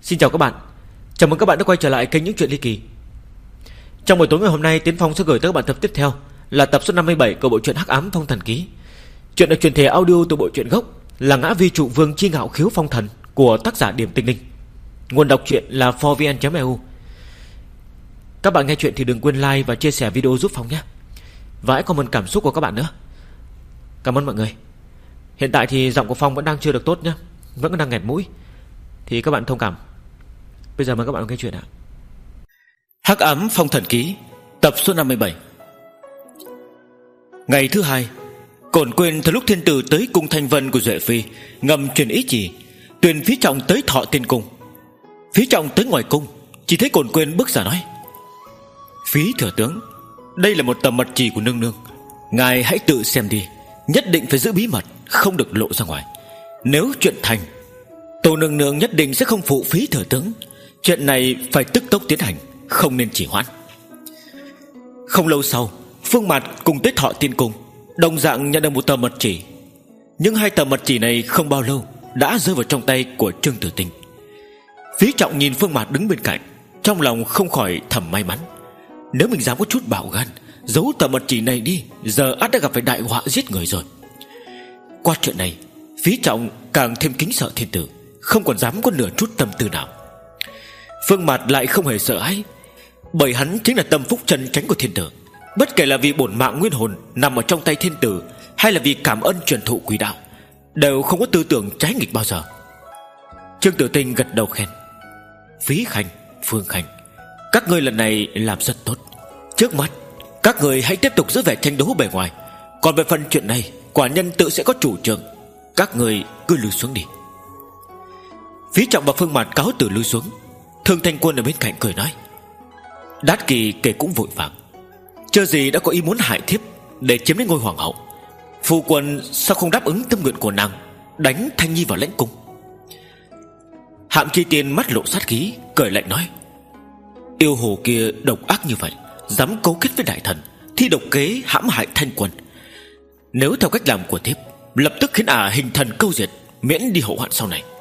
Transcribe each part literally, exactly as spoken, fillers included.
Xin chào các bạn. Chào mừng các bạn đã quay trở lại kênh Những Chuyện Ly Kỳ. Trong buổi tối ngày hôm nay, Tiến Phong sẽ gửi tới các bạn tập tiếp theo là tập số năm mươi bảy của bộ truyện Hắc Ám Phong Thần Ký. Chuyện được truyền thể audio từ bộ truyện gốc là Ngã Vi Trụ Vương Chi Ngạo Khiếu Phong Thần của tác giả Điểm Tinh Linh. Nguồn đọc truyện là four v n chấm e u. Các bạn nghe chuyện thì đừng quên like và chia sẻ video giúp Phong nhé. Và hãy comment cảm xúc của các bạn nữa. Cảm ơn mọi người. Hiện tại thì giọng của Phong vẫn đang chưa được tốt nhé, vẫn còn đang nghẹt mũi, thì các bạn thông cảm. Bây giờ mời các bạn nghe chuyện ạ. Hắc Ám Phong Thần Ký, tập số năm mươi bảy. Ngày thứ hai, Cổn Quyên từ lúc thiên tử tới cung Thanh Vân của Duệ Phi, ngầm truyền ý chỉ tuyên Phí Trọng tới Thọ Tiên Cung. Phí Trọng tới ngoài cung, chỉ thấy Cổn Quyên bước ra nói: Phí thừa tướng, đây là một tờ mật chỉ của nương nương, ngài hãy tự xem đi, nhất định phải giữ bí mật, không được lộ ra ngoài. Nếu chuyện thành, Tô nương nương nhất định sẽ không phụ Phí thừa tướng. Chuyện này phải tức tốc tiến hành, không nên trì hoãn. Không lâu sau, Phương Mạt cùng tới Thọ Tiên Cung, đồng dạng nhận được một tờ mật chỉ. Nhưng hai tờ mật chỉ này không bao lâu đã rơi vào trong tay của Trương Tử Tinh. Phí Trọng nhìn Phương Mạt đứng bên cạnh, trong lòng không khỏi thầm may mắn. Nếu mình dám có chút bạo gan, giấu tờ mật chỉ này đi, giờ ắt đã gặp phải đại họa giết người rồi. Qua chuyện này, Phí Trọng càng thêm kính sợ thiên tử, không còn dám có nửa chút tâm tư nào. Phương Mạt lại không hề sợ hãi, bởi hắn chính là tâm phúc chân chánh của thiên tử. Bất kể là vì bổn mạng nguyên hồn nằm ở trong tay thiên tử, hay là vì cảm ơn truyền thụ quý đạo, đều không có tư tưởng trái nghịch bao giờ. Trương Tử Tinh gật đầu khen: Phí Khanh, Phương Khanh, các ngươi lần này làm rất tốt. Trước mắt các người hãy tiếp tục giữ vẻ tranh đấu bề ngoài, còn về phần chuyện này, quả nhân tự sẽ có chủ trương. Các người cứ lui xuống đi. Phí Trọng và Phương Mạt cáo từ lui xuống. Thương Thanh Quân ở bên cạnh cười nói: Đát Kỳ kể cũng vội vàng, chưa gì đã có ý muốn hại thiếp để chiếm lấy ngôi hoàng hậu. Phu quân sao không đáp ứng tâm nguyện của nàng, đánh Thanh Nhi vào lãnh cung? Hạm Chi Tiên mắt lộ sát khí, cười lạnh nói: Yêu hồ kia độc ác như vậy, dám cấu kết với đại thần, thi độc kế hãm hại Thanh Quân. Nếu theo cách làm của thiếp, lập tức khiến ả hình thần câu diệt, miễn đi hậu hoạn sau này.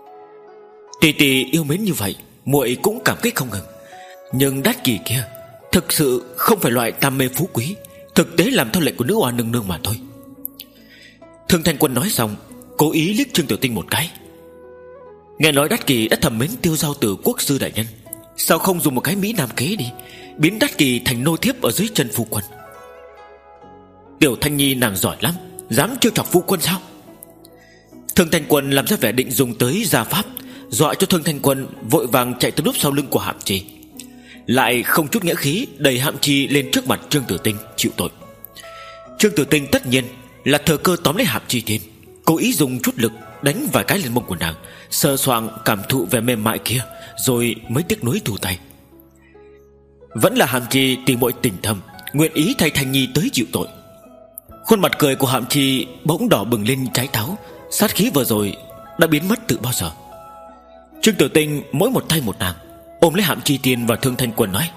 Tỷ tỷ yêu mến như vậy, muội cũng cảm kích không ngừng. Nhưng Đát Kỳ kia thực sự không phải loại tam mê phú quý, thực tế làm theo lệnh của nữ oa nương nương mà thôi. Thương Thanh Quân nói xong, cố ý liếc Trương Tiểu Tinh một cái. Nghe nói Đát Kỳ đã thầm mến Tiêu Giao Tử quốc sư đại nhân, sao không dùng một cái mỹ nam kế đi, biến Đát Kỳ thành nô thiếp ở dưới chân phu quân? Tiểu Thanh Nhi nàng giỏi lắm, dám trêu chọc phu quân sao? Thương Thanh Quân làm ra vẻ định dùng tới gia pháp, dọa cho Thương Thanh Quân vội vàng chạy tới núp sau lưng của Hạm Chi, lại không chút nghĩa khí đẩy Hạm Chi lên trước mặt Trương Tử Tinh chịu tội. Trương Tử Tinh tất nhiên là thừa cơ tóm lấy Hạm Chi Tiên, cố ý dùng chút lực đánh vài cái lên mông của nàng, sờ soạng cảm thụ vẻ mềm mại kia, rồi mới tiếc nuối thu tay. Vẫn là Hạm Chi tìm mọi tình thâm, nguyện ý thay Thanh Nhi tới chịu tội. Khuôn mặt cười của Hạm Chi bỗng đỏ bừng lên trái táo, sát khí vừa rồi đã biến mất từ bao giờ. Trương Tử Tinh mỗi một tay một nàng, ôm lấy Hạm Chi Tiên và Thương Thanh Quân nói: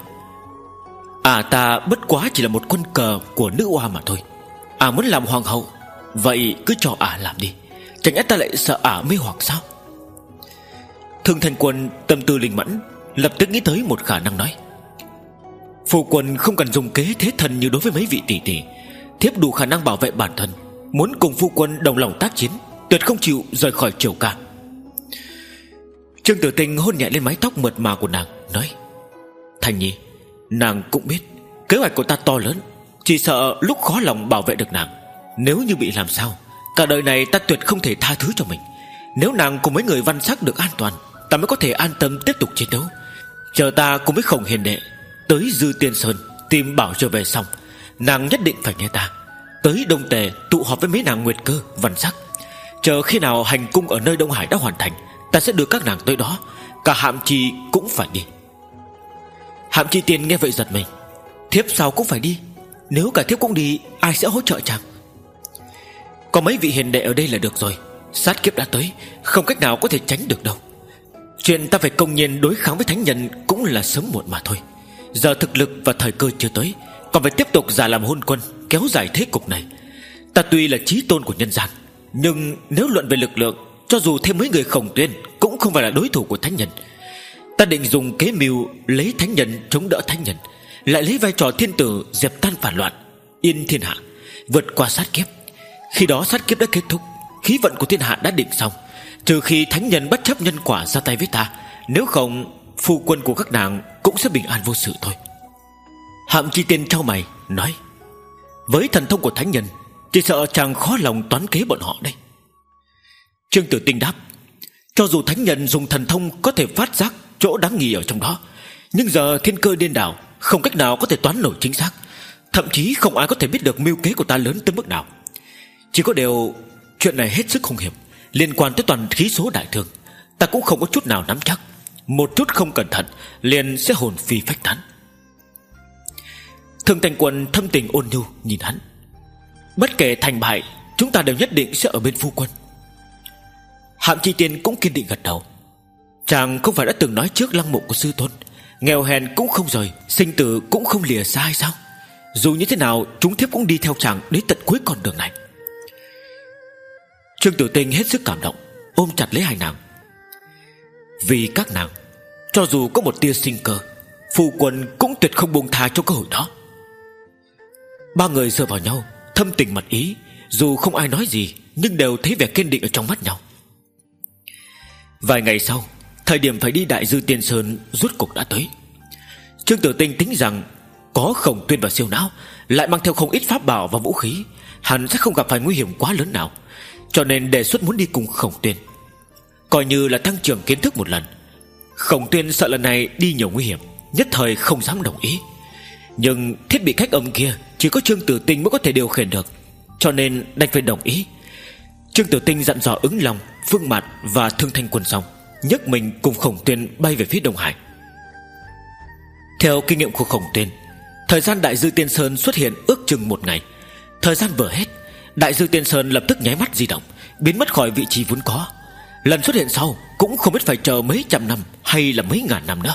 À ta bất quá chỉ là một quân cờ của nữ oa mà thôi. À muốn làm hoàng hậu, vậy cứ cho ả à làm đi, chẳng lẽ ta lại sợ ả à mê hoặc sao? Thương Thanh Quân tâm tư linh mẫn, lập tức nghĩ tới một khả năng nói: Phu quân không cần dùng kế thế thần như đối với mấy vị tỷ tỷ, thiếp đủ khả năng bảo vệ bản thân, muốn cùng phu quân đồng lòng tác chiến, tuyệt không chịu rời khỏi triều ca. Trương Tử Tinh hôn nhẹ lên mái tóc mượt mà của nàng, nói: Thanh Nhi, nàng cũng biết kế hoạch của ta to lớn, chỉ sợ lúc khó lòng bảo vệ được nàng. Nếu như bị làm sao, cả đời này ta tuyệt không thể tha thứ cho mình. Nếu nàng cùng mấy người văn sắc được an toàn, ta mới có thể an tâm tiếp tục chiến đấu. Chờ ta cùng với Khổng Hiền đệ tới Dư Tiên Sơn tìm bảo trở về xong, nàng nhất định phải nghe ta tới Đông Tề tụ họp với mấy nàng Nguyệt Cơ, Văn Sắc. Chờ khi nào hành cung ở nơi Đông Hải đã hoàn thành, ta sẽ đưa các nàng tới đó. Cả Hạm Chi cũng phải đi. Hạm Chi Tiên nghe vậy giật mình: Thiếp sao cũng phải đi? Nếu cả thiếp cũng đi, ai sẽ hỗ trợ chàng? Có mấy vị hiền đệ ở đây là được rồi. Sát kiếp đã tới, không cách nào có thể tránh được đâu. Chuyện ta phải công nhiên đối kháng với thánh nhân cũng là sớm muộn mà thôi. Giờ thực lực và thời cơ chưa tới, còn phải tiếp tục giả làm hôn quân, kéo dài thế cục này. Ta tuy là chí tôn của nhân gian, nhưng nếu luận về lực lượng, cho dù thêm mấy người Khổng Tuyên cũng không phải là đối thủ của thánh nhân. Ta định dùng kế mưu lấy thánh nhân chống đỡ thánh nhân, lại lấy vai trò thiên tử dẹp tan phản loạn, yên thiên hạ, vượt qua sát kiếp. Khi đó sát kiếp đã kết thúc, khí vận của thiên hạ đã định xong. Trừ khi thánh nhân bất chấp nhân quả ra tay với ta, nếu không phu quân của các nàng cũng sẽ bình an vô sự thôi. Hạm Chi Tiên trao mày nói: với thần thông của thánh nhân, chỉ sợ chàng khó lòng toán kế bọn họ đây. Trương Tử Tinh đáp: cho dù thánh nhân dùng thần thông có thể phát giác chỗ đáng nghi ở trong đó, nhưng giờ thiên cơ điên đảo, không cách nào có thể toán nổi chính xác. Thậm chí không ai có thể biết được mưu kế của ta lớn tới mức nào. Chỉ có điều chuyện này hết sức hung hiểm, liên quan tới toàn khí số đại thương. Ta cũng không có chút nào nắm chắc, một chút không cẩn thận liền sẽ hồn phi phách tán. Thương Thành Quân thâm tình ôn nhu nhìn hắn: bất kể thành bại, chúng ta đều nhất định sẽ ở bên phu quân. Hạm Chi Tiên cũng kiên định gật đầu. Chàng không phải đã từng nói trước lăng mộ của sư tôn, nghèo hèn cũng không rời, sinh tử cũng không lìa xa hay sao? Dù như thế nào, chúng thiếp cũng đi theo chàng đến tận cuối con đường này. Trương Tử Tinh hết sức cảm động, ôm chặt lấy hai nàng. Vì các nàng, cho dù có một tia sinh cơ, phu quân cũng tuyệt không buông tha cho cơ hội đó. Ba người dựa vào nhau, thâm tình mật ý, dù không ai nói gì nhưng đều thấy vẻ kiên định ở trong mắt nhau. Vài ngày sau, thời điểm phải đi Đại Dư Tiên Sơn rốt cuộc đã tới. Trương Tử Tinh tính rằng có Khổng Tuyên và Siêu Não, lại mang theo không ít pháp bảo và vũ khí, hắn sẽ không gặp phải nguy hiểm quá lớn nào, cho nên đề xuất muốn đi cùng Khổng Tuyên, coi như là tăng trưởng kiến thức một lần. Khổng Tuyên sợ lần này đi nhiều nguy hiểm, nhất thời không dám đồng ý. Nhưng thiết bị cách âm kia chỉ có Trương Tử Tinh mới có thể điều khiển được, cho nên đành phải đồng ý. Trương Tử Tinh dặn dò Ứng Long, Phương Mạt và Thương Thanh Quân xong, nhấc mình cùng Khổng Tuyên bay về phía Đông Hải. Theo kinh nghiệm của Khổng Tuyên, thời gian Đại Dư Tiên Sơn xuất hiện ước chừng một ngày. Thời gian vừa hết, Đại Dư Tiên Sơn lập tức nháy mắt di động, biến mất khỏi vị trí vốn có. Lần xuất hiện sau cũng không biết phải chờ mấy trăm năm hay là mấy ngàn năm nữa.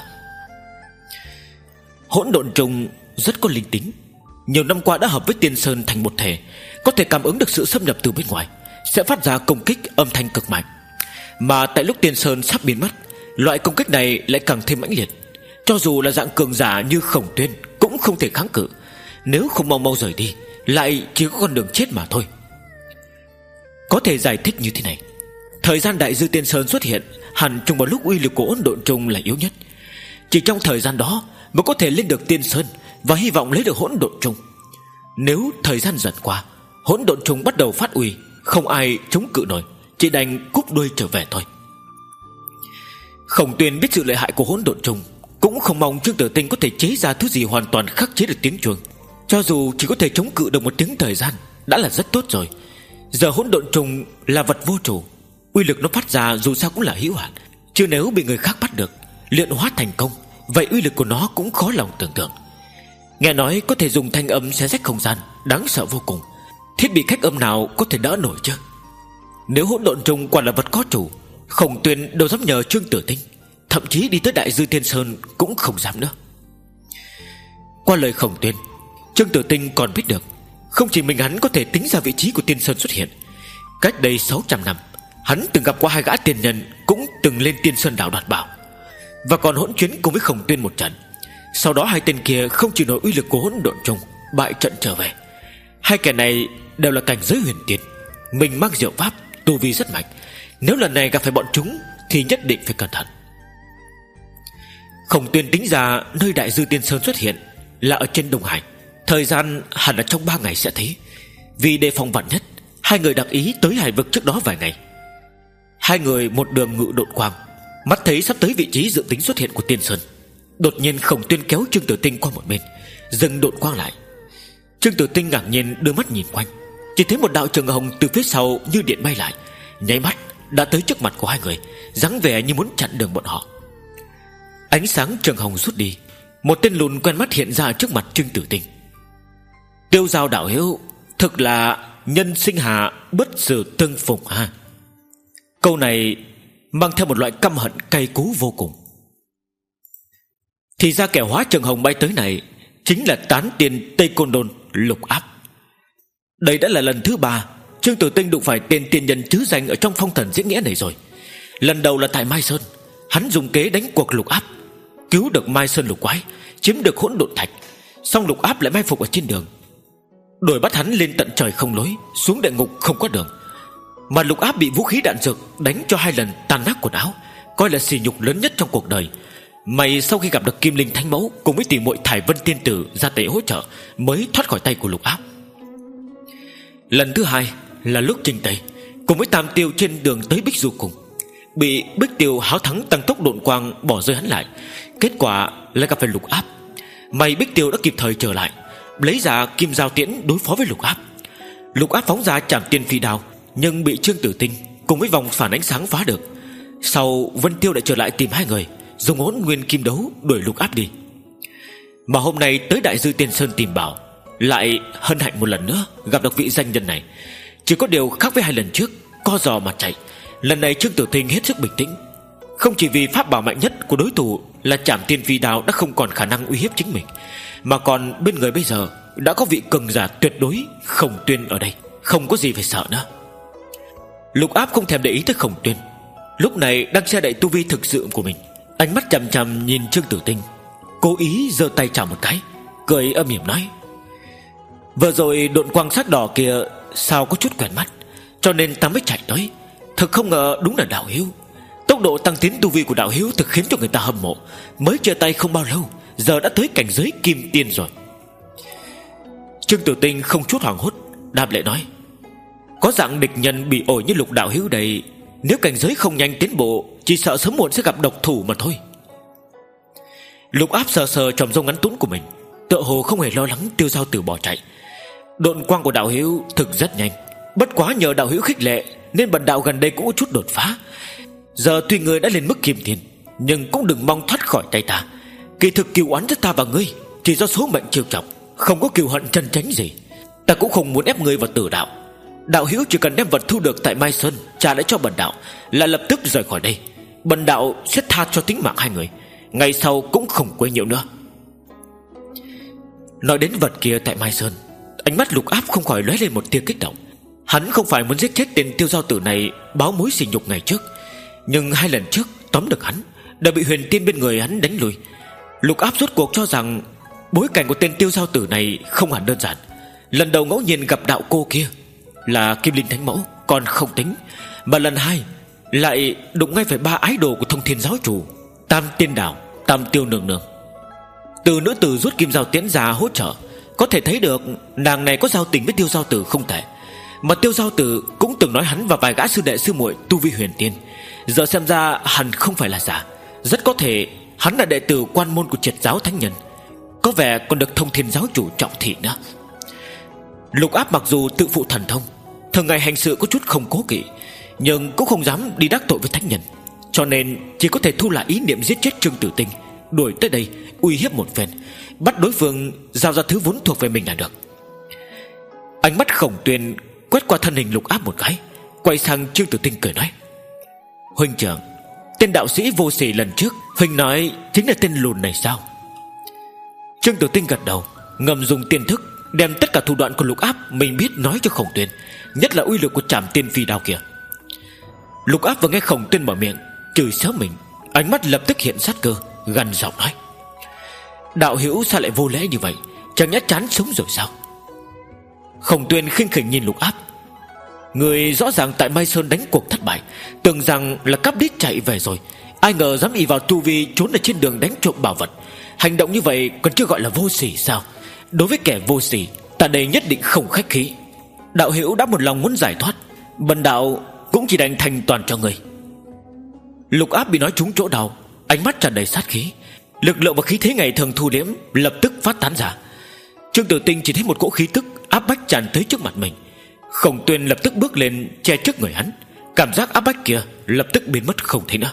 Hỗn độn trùng rất có linh tính, nhiều năm qua đã hợp với Tiên Sơn thành một thể, có thể cảm ứng được sự xâm nhập từ bên ngoài, sẽ phát ra công kích âm thanh cực mạnh. Mà tại lúc Tiên Sơn sắp biến mất, loại công kích này lại càng thêm mãnh liệt. Cho dù là dạng cường giả như Khổng Tuyên cũng không thể kháng cự, nếu không mau mau rời đi, lại chỉ có con đường chết mà thôi. Có thể giải thích như thế này: thời gian Đại Dư Tiên Sơn xuất hiện hẳn trùng vào lúc uy lực của hỗn độn trùng là yếu nhất. Chỉ trong thời gian đó mới có thể lên được Tiên Sơn và hy vọng lấy được hỗn độn trùng. Nếu thời gian dần qua, hỗn độn trùng bắt đầu phát uy, không ai chống cự nổi, chỉ đành cúp đuôi trở về thôi. Khổng Tuyên biết sự lợi hại của hỗn độn trùng, cũng không mong Trương Tử Tinh có thể chế ra thứ gì hoàn toàn khắc chế được tiếng chuông. Cho dù chỉ có thể chống cự được một tiếng thời gian đã là rất tốt rồi. Giờ hỗn độn trùng là vật vô chủ, uy lực nó phát ra dù sao cũng là hữu hạn, chứ nếu bị người khác bắt được, luyện hóa thành công, vậy uy lực của nó cũng khó lòng tưởng tượng. Nghe nói có thể dùng thanh âm xé rách không gian, đáng sợ vô cùng. Thiết bị cách âm nào có thể đỡ nổi chứ? Nếu hỗn độn trùng quả là vật có chủ, Khổng Tuyên đâu dám nhờ Trương Tử Tinh, thậm chí đi tới Đại Dư Tiên Sơn cũng không dám nữa. Qua lời Khổng Tuyên, Trương Tử Tinh còn biết được, không chỉ mình hắn có thể tính ra vị trí của Tiên Sơn xuất hiện. Cách đây sáu trăm năm, hắn từng gặp qua hai gã tiên nhân cũng từng lên Tiên Sơn đảo đoạt bảo, và còn hỗn chiến cùng với Khổng Tuyên một trận. Sau đó hai tên kia không chịu nổi uy lực của hỗn độn trùng, bại trận trở về. Hai kẻ này đều là cảnh giới huyền tiên, mình mang diệu pháp, tu vi rất mạnh. Nếu lần này gặp phải bọn chúng thì nhất định phải cẩn thận. Khổng Tuyên tính ra nơi Đại Dư Tiên Sơn xuất hiện là ở trên Đông Hải, thời gian hẳn là trong ba ngày sẽ thấy. Vì đề phòng vạn nhất, hai người đặc ý tới hải vực trước đó vài ngày. Hai người một đường ngự độn quang, mắt thấy sắp tới vị trí dự tính xuất hiện của Tiên Sơn. Đột nhiên Khổng Tuyên kéo Trương Tử Tinh qua một bên, dừng độn quang lại. Trương Tử Tinh ngạc nhiên đưa mắt nhìn quanh, chỉ thấy một đạo trường hồng từ phía sau như điện bay lại, nháy mắt đã tới trước mặt của hai người, dáng vẻ như muốn chặn đường bọn họ. Ánh sáng trường hồng rút đi, một tên lùn quen mắt hiện ra trước mặt Trương Tử Tinh. Tiêu Giao đạo hữu, thực là nhân sinh hạ bất sự tương phùng ha. Câu này mang theo một loại căm hận cay cú vô cùng. Thì ra kẻ hóa trường hồng bay tới này chính là tán tiên Tây Côn Đôn Lục Áp. Đây đã là lần thứ ba Trương Tử Tinh đụng phải tên tiên nhân chứ danh ở trong phong thần diễn nghĩa này rồi. Lần đầu là tại Mai Sơn, hắn dùng kế đánh cuộc Lục Áp, cứu được Mai Sơn lục quái, chiếm được hỗn độn thạch. Song Lục Áp lại mai phục ở trên đường, đuổi bắt hắn lên tận trời không lối, xuống địa ngục không có đường. Mà Lục Áp bị vũ khí đạn dược đánh cho hai lần tan nát quần áo, coi là sỉ nhục lớn nhất trong cuộc đời. Mày sau khi gặp được Kim Linh Thánh Mẫu cùng với tỷ muội Thải Vân Tiên Tử ra tay hỗ trợ, mới thoát khỏi tay của Lục Áp. Lần thứ hai là lúc Trình Tây cùng với Tam Tiêu trên đường tới Bích Du Cung, bị Bích Tiêu háo thắng tăng tốc độn quang bỏ rơi hắn lại. Kết quả là gặp phải Lục Áp. May Bích Tiêu đã kịp thời trở lại, lấy ra kim giao tiễn đối phó với Lục Áp. Lục Áp phóng ra Trảm Tiên Phi Đao, nhưng bị Trương Tử Tinh cùng với vòng phản ánh sáng phá được. Sau Vân Tiêu lại trở lại tìm hai người, dùng Hỗn Nguyên Kim Đấu đuổi Lục Áp đi. Mà hôm nay tới Đại Dư Tiên Sơn tìm bảo, lại hân hạnh một lần nữa gặp được vị danh nhân này. Chỉ có điều khác với hai lần trước, co giò mà chạy, lần này Trương Tử Tinh hết sức bình tĩnh. Không chỉ vì pháp bảo mạnh nhất của đối thủ là Trảm Tiên Phi Đao đã không còn khả năng uy hiếp chính mình, mà còn bên người bây giờ đã có vị cường giả tuyệt đối Khổng Tuyên ở đây, không có gì phải sợ nữa. Lục Áp không thèm để ý tới Khổng Tuyên, lúc này đang che đậy tu vi thực sự của mình, ánh mắt chằm chằm nhìn Trương Tử Tinh, cố ý giơ tay chào một cái, cười âm hiểm nói: vừa rồi độn quang sắc đỏ kia sao có chút quen mắt, cho nên ta mới chạy tới. Thực không ngờ đúng là đạo hữu. Tốc độ tăng tiến tu vi của đạo hữu thực khiến cho người ta hâm mộ. Mới chia tay không bao lâu, giờ đã tới cảnh giới kim tiên rồi. Trương Tử Tinh không chút hoảng hốt, đáp lại nói: có dạng địch nhân bị ổi như Lục đạo hữu đây, nếu cảnh giới không nhanh tiến bộ, chỉ sợ sớm muộn sẽ gặp độc thủ mà thôi. Lục Áp sờ sờ tròm râu ngắn tún của mình, tựa hồ không hề lo lắng Tiêu Giao Tử bỏ chạy. Độn quang của đạo hữu thực rất nhanh, bất quá nhờ đạo hữu khích lệ nên bần đạo gần đây cũng có chút đột phá. Giờ tuy ngươi đã lên mức kim tiền, nhưng cũng đừng mong thoát khỏi tay ta. Kỳ thực kiều oán giữa ta và ngươi chỉ do số mệnh trêu chọc, không có kiều hận chân chánh gì. Ta cũng không muốn ép ngươi vào tử đạo. Đạo hữu chỉ cần đem vật thu được tại Mai Sơn trả lại cho bần đạo là lập tức rời khỏi đây. Bần đạo sẽ tha cho tính mạng hai người, ngày sau cũng không quấy nhiễu nữa. Nói đến vật kia tại Mai Sơn, ánh mắt Lục Áp không khỏi lóe lên một tia kích động. Hắn không phải muốn giết chết tên Tiêu Giao Tử này báo mối sỉ nhục ngày trước, nhưng hai lần trước tóm được hắn đã bị huyền tiên bên người hắn đánh lùi. Lục Áp rốt cuộc cho rằng bối cảnh của tên Tiêu Giao Tử này không hẳn đơn giản. Lần đầu ngẫu nhiên gặp đạo cô kia là Kim Linh Thánh Mẫu còn không tính, mà lần hai lại đụng ngay phải ba ái đồ của Thông Thiên Giáo Chủ, Tam Tiên Đảo, Tam Tiêu Nương Nương. Từ nữ tử rút kim giao tiễn ra hỗ trợ, có thể thấy được nàng này có giao tình với Tiêu Giao Tử không tệ. Mà Tiêu Giao Tử cũng từng nói hắn và vài gã sư đệ sư muội tu vi huyền tiên, giờ xem ra hẳn không phải là giả. Rất có thể hắn là đệ tử quan môn của Triệt Giáo Thánh Nhân, có vẻ còn được Thông Thiên Giáo Chủ trọng thị nữa. Lục Áp mặc dù tự phụ thần thông, thường ngày hành sự có chút không cố kỵ, nhưng cũng không dám đi đắc tội với Thánh Nhân, cho nên chỉ có thể thu lại ý niệm giết chết Trương Tử Tinh, đuổi tới đây uy hiếp một phen, bắt đối phương giao ra thứ vốn thuộc về mình là được. Ánh mắt Khổng Tuyên quét qua thân hình Lục Áp một cái, quay sang Trương Tử Tinh cười nói: huynh trưởng, tên đạo sĩ vô sỉ lần trước huynh nói chính là tên lùn này sao? Trương Tử Tinh gật đầu, ngầm dùng tiên thức đem tất cả thủ đoạn của Lục Áp mình biết nói cho Khổng Tuyên, nhất là uy lực của Trảm Tiên Phi Đao kia. Lục Áp vừa nghe Khổng Tuyên mở miệng chửi xéo mình, ánh mắt lập tức hiện sát cơ, gằn giọng nói: đạo hữu sao lại vô lễ như vậy, chẳng nhẽ chán sống rồi sao? Khổng Tuyên khinh khỉnh nhìn Lục Áp: người rõ ràng tại Mai Sơn đánh cuộc thất bại, tưởng rằng là cắp đít chạy về rồi, ai ngờ dám ỷ vào tu vi trốn ở trên đường đánh trộm bảo vật. Hành động như vậy còn chưa gọi là vô sỉ sao? Đối với kẻ vô sỉ, ta đây nhất định không khách khí. Đạo hữu đã một lòng muốn giải thoát, bần đạo cũng chỉ đành thành toàn cho người. Lục Áp bị nói trúng chỗ đau, ánh mắt tràn đầy sát khí, lực lượng và khí thế ngày thường thu liễm lập tức phát tán ra. Trương Tử Tinh chỉ thấy một cỗ khí tức áp bách tràn tới trước mặt mình. Khổng Tuyên lập tức bước lên che trước người hắn, cảm giác áp bách kia lập tức biến mất không thấy nữa.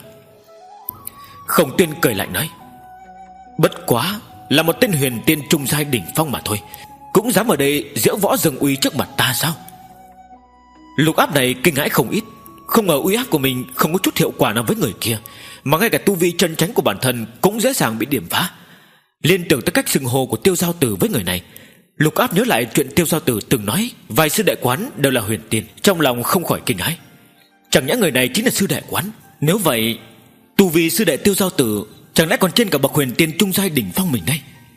Khổng Tuyên cười lạnh nói: bất quá là một tên huyền tiên trung giai đỉnh phong mà thôi, cũng dám ở đây giễu võ dâng uy trước mặt ta sao? Lục Áp này kinh hãi không ít, không ngờ uy áp của mình không có chút hiệu quả nào với người kia, mà ngay cả tu vi chân chánh của bản thân cũng dễ dàng bị điểm phá. Liên tưởng tới cách xưng hô của Tiêu Giao Tử với người này, Lục Áp nhớ lại chuyện Tiêu Giao Tử từng nói vài sư đệ quán đều là huyền tiên, trong lòng không khỏi kinh hãi. Chẳng nhẽ người này chính là sư đệ quán? Nếu vậy, tu vi sư đệ Tiêu Giao Tử Chẳng lẽ còn trên cả bậc huyền tiên trung giai đỉnh phong mình đây?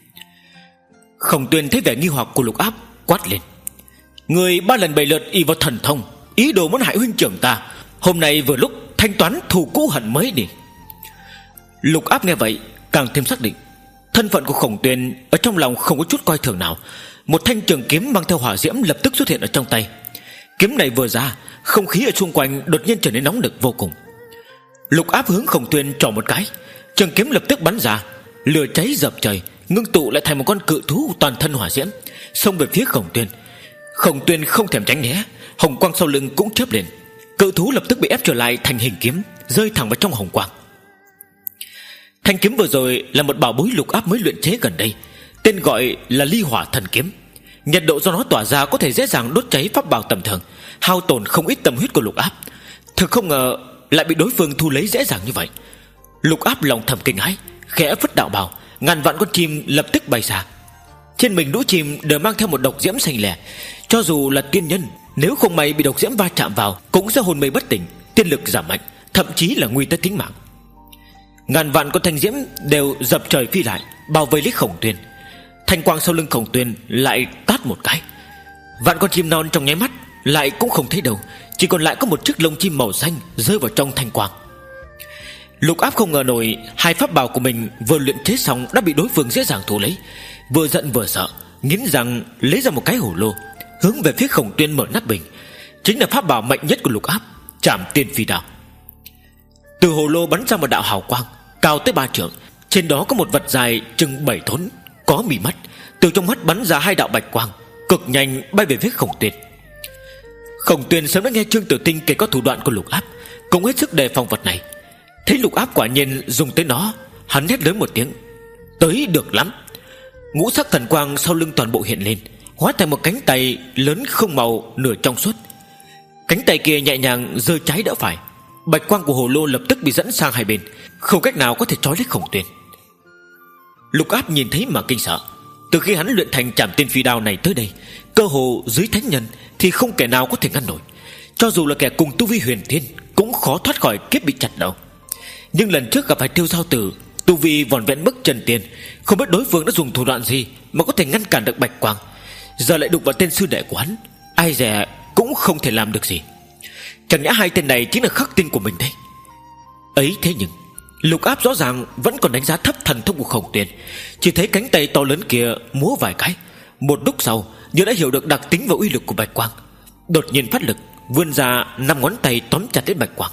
Khổng Tuyên thấy vẻ nghi hoặc của Lục Áp, quát lên: người ba lần bảy lượt ỷ vào thần thông, ý đồ muốn hại huynh trưởng ta, hôm nay vừa lúc thanh toán thù cũ hận mới đi. Lục Áp nghe vậy càng thêm xác định thân phận của Khổng Tuyên, ở trong lòng không có chút coi thường nào. Một thanh trường kiếm mang theo hỏa diễm lập tức xuất hiện ở trong tay. Kiếm này vừa ra, không khí ở xung quanh đột nhiên trở nên nóng nực vô cùng. Lục Áp hướng Khổng Tuyên trỏ một cái, trường kiếm lập tức bắn ra, lửa cháy dập trời, ngưng tụ lại thành một con cự thú toàn thân hỏa diễm, xông về phía Khổng Tuyên. Khổng Tuyên không thèm tránh né, hồng quang sau lưng cũng chớp lên, cự thú lập tức bị ép trở lại thành hình kiếm, rơi thẳng vào trong hồng quang. Thanh kiếm vừa rồi là một bảo bối Lục Áp mới luyện chế gần đây, tên gọi là Ly Hỏa Thần Kiếm. Nhiệt độ do nó tỏa ra có thể dễ dàng đốt cháy pháp bảo tầm thường, hao tổn không ít tâm huyết của Lục Áp. Thực không ngờ lại bị đối phương thu lấy dễ dàng như vậy. Lục Áp lòng thầm kinh hãi, khẽ phất đạo bào, ngàn vạn con chim lập tức bay xa. Trên mình đũ chim đều mang theo một độc diễm xanh lè, cho dù là tiên nhân, nếu không may bị độc diễm va chạm vào cũng sẽ hồn mê bất tỉnh, tiên lực giảm mạnh, thậm chí là nguy tới tính mạng. Ngàn vạn con thanh diễm đều dập trời phi lại, bao vây lấy Khổng Tuyên. Thanh quang sau lưng Khổng Tuyên lại tát một cái, vạn con chim non trong nháy mắt lại cũng không thấy đâu, chỉ còn lại có một chiếc lông chim màu xanh rơi vào trong thanh quang. Lục Áp không ngờ nổi hai pháp bảo của mình vừa luyện chế xong đã bị đối phương dễ dàng thu lấy, vừa giận vừa sợ, nghiến răng lấy ra một cái hổ lô, hướng về phía Khổng Tuyên mở nắp bình. Chính là pháp bảo mạnh nhất của Lục Áp, Trảm Tiên Phi Đao. Từ hồ lô bắn ra một đạo hào quang cao tới ba trượng, trên đó có một vật dài chừng bảy thốn, có mì mắt, từ trong mắt bắn ra hai đạo bạch quang, cực nhanh bay về phía Khổng Tuyên. Khổng Tuyên sớm đã nghe Trương Tử Tinh kể có thủ đoạn của Lục Áp, cũng hết sức đề phòng vật này. Thấy Lục Áp quả nhiên dùng tới nó, hắn hét lớn một tiếng: tới được lắm! Ngũ sắc thần quang sau lưng toàn bộ hiện lên, hóa thành một cánh tay lớn không màu nửa trong suốt. Cánh tay kia nhẹ nhàng giơ trái đỡ phải, bạch quang của hồ lô lập tức bị dẫn sang hai bên, không cách nào có thể trói lấy Khổng Tuyên. Lục Áp nhìn thấy mà kinh sợ. Từ khi hắn luyện thành Trảm Tiên Phi Đao này tới đây, cơ hồ dưới thánh nhân thì không kẻ nào có thể ngăn nổi. Cho dù là kẻ cùng tu vi huyền thiên cũng khó thoát khỏi kiếp bị chặt đầu. Nhưng lần trước gặp phải Tiêu Giao Tử, tu vi vỏn vẹn mức trần tiên, không biết đối phương đã dùng thủ đoạn gì mà có thể ngăn cản được bạch quang. Giờ lại đụng vào tên sư đệ của hắn, ai dè cũng không thể làm được gì. Chẳng nhẽ hai tên này chính là khắc tinh của mình đây? Ấy thế nhưng Lục Áp rõ ràng vẫn còn đánh giá thấp thần thông của Khổng Tuyên. Chỉ thấy cánh tay to lớn kia múa vài cái, một lúc sau như đã hiểu được đặc tính và uy lực của bạch quang, đột nhiên phát lực vươn ra năm ngón tay tóm chặt lấy bạch quang.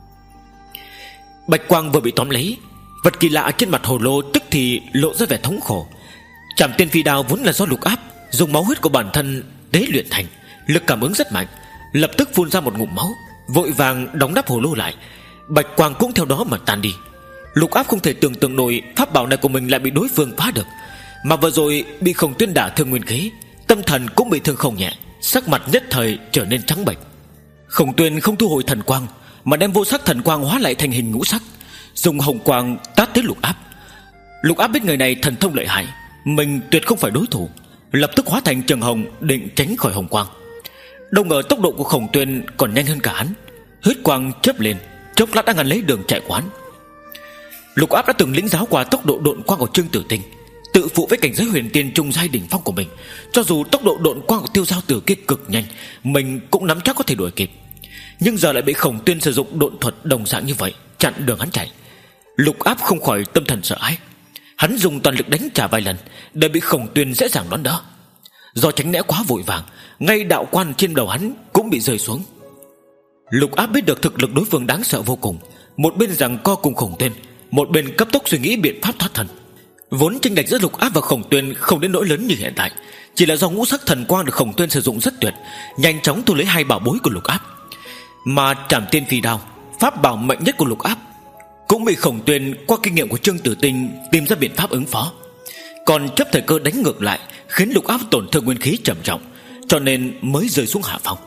Bạch quang vừa bị tóm lấy, vật kỳ lạ trên mặt hồ lô tức thì lộ ra vẻ thống khổ. Trảm Tiên Phi Đao vốn là do Lục Áp dùng máu huyết của bản thân tế luyện thành, lực cảm ứng rất mạnh, lập tức phun ra một ngụm máu, vội vàng đóng nắp hồ lô lại. Bạch quang cũng theo đó mà tan đi. Lục Áp không thể tưởng tượng nổi pháp bảo này của mình lại bị đối phương phá được, mà vừa rồi bị Khổng Tuyên đả thương nguyên khí, tâm thần cũng bị thương không nhẹ, sắc mặt nhất thời trở nên trắng bệch. Khổng Tuyên không thu hồi thần quang, mà đem vô sắc thần quang hóa lại thành hình ngũ sắc, dùng hồng quang tát tới Lục Áp. Lục Áp biết người này thần thông lợi hại, mình tuyệt không phải đối thủ, lập tức hóa thành trường hồng định tránh khỏi hồng quang. Đâu ngờ tốc độ của Khổng Tuyên còn nhanh hơn cả hắn, huyết quang chớp lên, chốc lát đã ngăn lấy đường chạy quán. Lục Áp đã từng lĩnh giáo qua tốc độ độn quang của Trương Tử Tinh, tự phụ với cảnh giới huyền tiên trung giai đỉnh phong của mình. Cho dù tốc độ độn quang của Tiêu Giao Tử kia cực nhanh, mình cũng nắm chắc có thể đuổi kịp. Nhưng giờ lại bị Khổng Tuyên sử dụng độn thuật đồng dạng như vậy chặn đường hắn chạy. Lục Áp không khỏi tâm thần sợ hãi. Hắn dùng toàn lực đánh trả vài lần để bị Khổng Tuyên dễ dàng đón đỡ. Do tránh né quá vội vàng, ngay đạo quan trên đầu hắn cũng bị rơi xuống. Lục Áp biết được thực lực đối phương đáng sợ vô cùng, một bên giằng co cùng Khổng Tuyên, một bên cấp tốc suy nghĩ biện pháp thoát thân. Vốn chênh lệch giữa Lục Áp và Khổng Tuyên không đến nỗi lớn như hiện tại, chỉ là do ngũ sắc thần quang được Khổng Tuyên sử dụng rất tuyệt, nhanh chóng thu lấy hai bảo bối của Lục Áp. Mà Trảm Tiên Phi Đao, pháp bảo mạnh nhất của Lục Áp, cũng bị Khổng Tuyên qua kinh nghiệm của Trương Tử Tinh tìm ra biện pháp ứng phó, còn chấp thời cơ đánh ngược lại, khiến Lục Áp tổn thương nguyên khí trầm trọng, cho nên mới rơi xuống hạ phong.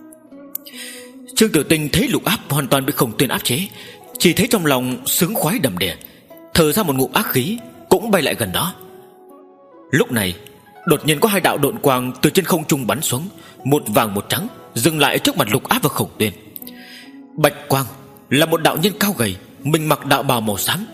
Trương Tử Tinh thấy Lục Áp hoàn toàn bị Khổng Tuyên áp chế, chỉ thấy trong lòng sướng khoái đầm đìa, thở ra một ngụm ác khí, cũng bay lại gần đó. Lúc này đột nhiên có hai đạo độn quang từ trên không trung bắn xuống, một vàng một trắng, dừng lại trước mặt Lục Áp và Khổng Tuyên. Bạch quang là một đạo nhân cao gầy, mình mặc đạo bào màu xám,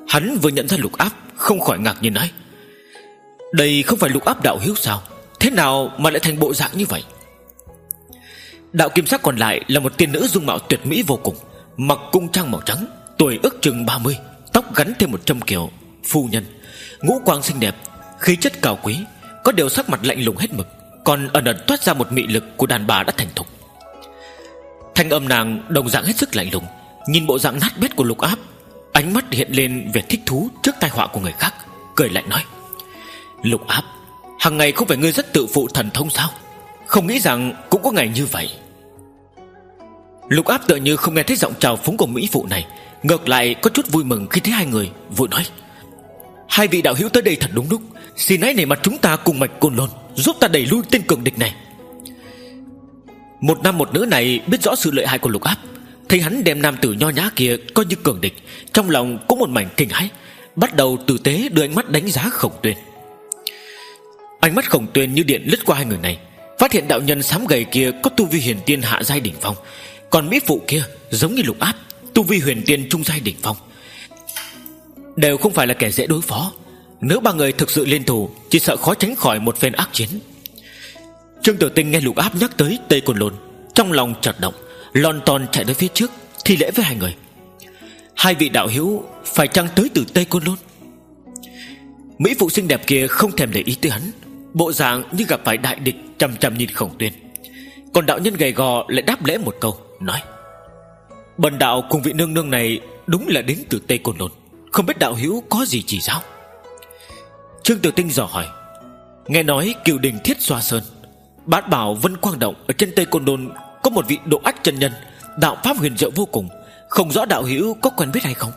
Hắn vừa nhận ra Lục Áp, không khỏi ngạc nhiên nói: đây không phải Lục Áp đạo hữu sao? Thế nào mà lại thành bộ dạng như vậy? Đạo kim sắc còn lại là một tiên nữ dung mạo tuyệt mỹ vô cùng, mặc cung trang màu trắng, tuổi ước chừng ba mươi, tóc gắn thêm một trâm kiều phu nhân, ngũ quan xinh đẹp, khí chất cao quý, có điều sắc mặt lạnh lùng hết mực, còn ẩn ẩn toát ra một mị lực của đàn bà đã thành thục. Thanh âm nàng đồng dạng hết sức lạnh lùng, nhìn bộ dạng nát bét của Lục Áp, ánh mắt hiện lên vẻ thích thú trước tai họa của người khác, cười lạnh nói: Lục Áp, hàng ngày không phải ngươi rất tự phụ thần thông sao? Không nghĩ rằng cũng có ngày như vậy. Lục Áp tựa như không nghe thấy giọng chào phúng của mỹ phụ này, ngược lại có chút vui mừng khi thấy hai người, vội nói: hai vị đạo hữu tới đây thật đúng lúc, xin hãy nể mặt chúng ta cùng mạch Côn Lôn, giúp ta đẩy lui tên cường địch này. Một nam một nữ này biết rõ sự lợi hại của Lục Áp, thấy hắn đem nam tử nho nhã kia coi như cường địch, trong lòng cũng một mảnh kinh hãi, bắt đầu tử tế đưa ánh mắt đánh giá Khổng Tuyên. Ánh mắt Khổng Tuyên như điện lướt qua hai người này, phát hiện đạo nhân xám gầy kia có tu vi huyền tiên hạ giai đỉnh phong, còn mỹ phụ kia giống như Lục Áp, tu vi huyền tiên trung giai đỉnh phong, đều không phải là kẻ dễ đối phó. Nếu ba người thực sự liên thủ, chỉ sợ khó tránh khỏi một phen ác chiến. Trương Tử Tinh nghe Lục Áp nhắc tới Tây Côn Lôn, trong lòng chợt động, lon ton chạy tới phía trước, thi lễ với hai người: hai vị đạo hữu phải chăng tới từ Tây Côn Lôn? Mỹ phụ xinh đẹp kia không thèm để ý tới hắn, bộ dạng như gặp phải đại địch, chằm chằm nhìn Khổng Tuyên. Còn đạo nhân gầy gò lại đáp lễ một câu, nói: bần đạo cùng vị nương nương này đúng là đến từ Tây Côn Lôn, không biết đạo hữu có gì chỉ giáo? Trương Tử Tinh dò hỏi: nghe nói Cửu Đình Thiết Xoa Sơn, Bát Bảo Vân Quang Động ở trên Tây Côn Lôn có một vị độ ách chân nhân, đạo pháp huyền diệu vô cùng, không rõ đạo hữu có quen biết hay không?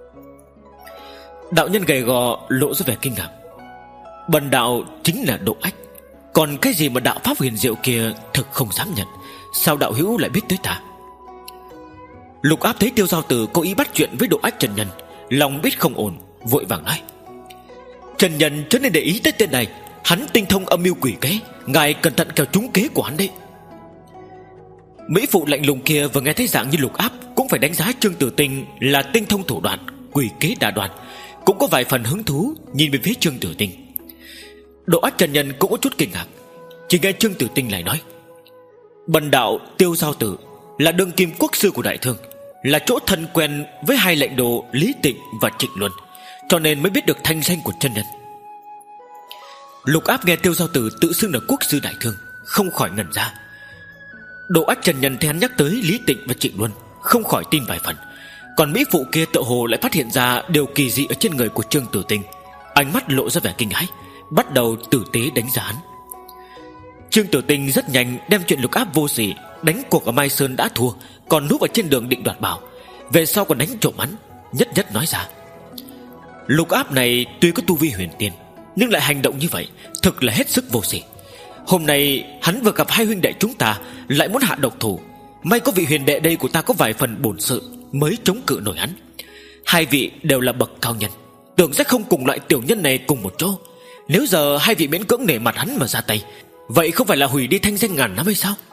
Đạo nhân gầy gò lộ ra vẻ kinh ngạc: bần đạo chính là độ ách, còn cái gì mà đạo pháp huyền diệu kia thực không dám nhận, sao đạo hữu lại biết tới ta? Lục Áp thấy Tiêu Giao Tử cố ý bắt chuyện với độ ách chân nhân, lòng biết không ổn, vội vàng nói: chân nhân chớ nên để ý tới tên này, hắn tinh thông âm mưu quỷ kế, ngài cẩn thận kẻo trúng kế của hắn đấy. Mỹ phụ lạnh lùng kia vừa nghe thấy dạng như Lục Áp cũng phải đánh giá Trương Tử Tinh là tinh thông thủ đoạn, quỷ kế đa đoan, cũng có vài phần hứng thú nhìn về phía Trương Tử Tinh. Độ ách chân nhân cũng có chút kinh ngạc, chỉ nghe Trương Tử Tinh lại nói: bần đạo Tiêu Giao Tử là đương kim quốc sư của Đại Thương, là chỗ thân quen với hai lệnh đồ Lý Tịnh và Trịnh Luân, cho nên mới biết được thanh danh của chân nhân. Lục Áp nghe Tiêu Giao Tử tự xưng là quốc sư Đại Thương, không khỏi ngẩn ra. Độ ách chân nhân thấy hắn nhắc tới Lý Tịnh và Trịnh Luân, không khỏi tin vài phần. Còn mỹ phụ kia tựa hồ lại phát hiện ra điều kỳ dị ở trên người của Trương Tử Tinh, ánh mắt lộ ra vẻ kinh hãi, bắt đầu tử tế đánh giá hắn. Trương Tử Tinh rất nhanh đem chuyện Lục Áp vô sỉ đánh cuộc ở Mai Sơn đã thua, còn núp ở trên đường định đoạt bảo, về sau còn đánh trộm hắn, nhất nhất nói ra. Lục Áp này tuy có tu vi huyền tiên, nhưng lại hành động như vậy thực là hết sức vô sỉ. Hôm nay hắn vừa gặp hai huynh đệ chúng ta, lại muốn hạ độc thủ, may có vị huyền đệ đây của ta có vài phần bổn sự mới chống cự nổi hắn. Hai vị đều là bậc cao nhân, tưởng sẽ không cùng loại tiểu nhân này cùng một chỗ. Nếu giờ hai vị miễn cưỡng nể mặt hắn mà ra tay, vậy không phải là hủy đi thanh danh ngàn năm hay sao?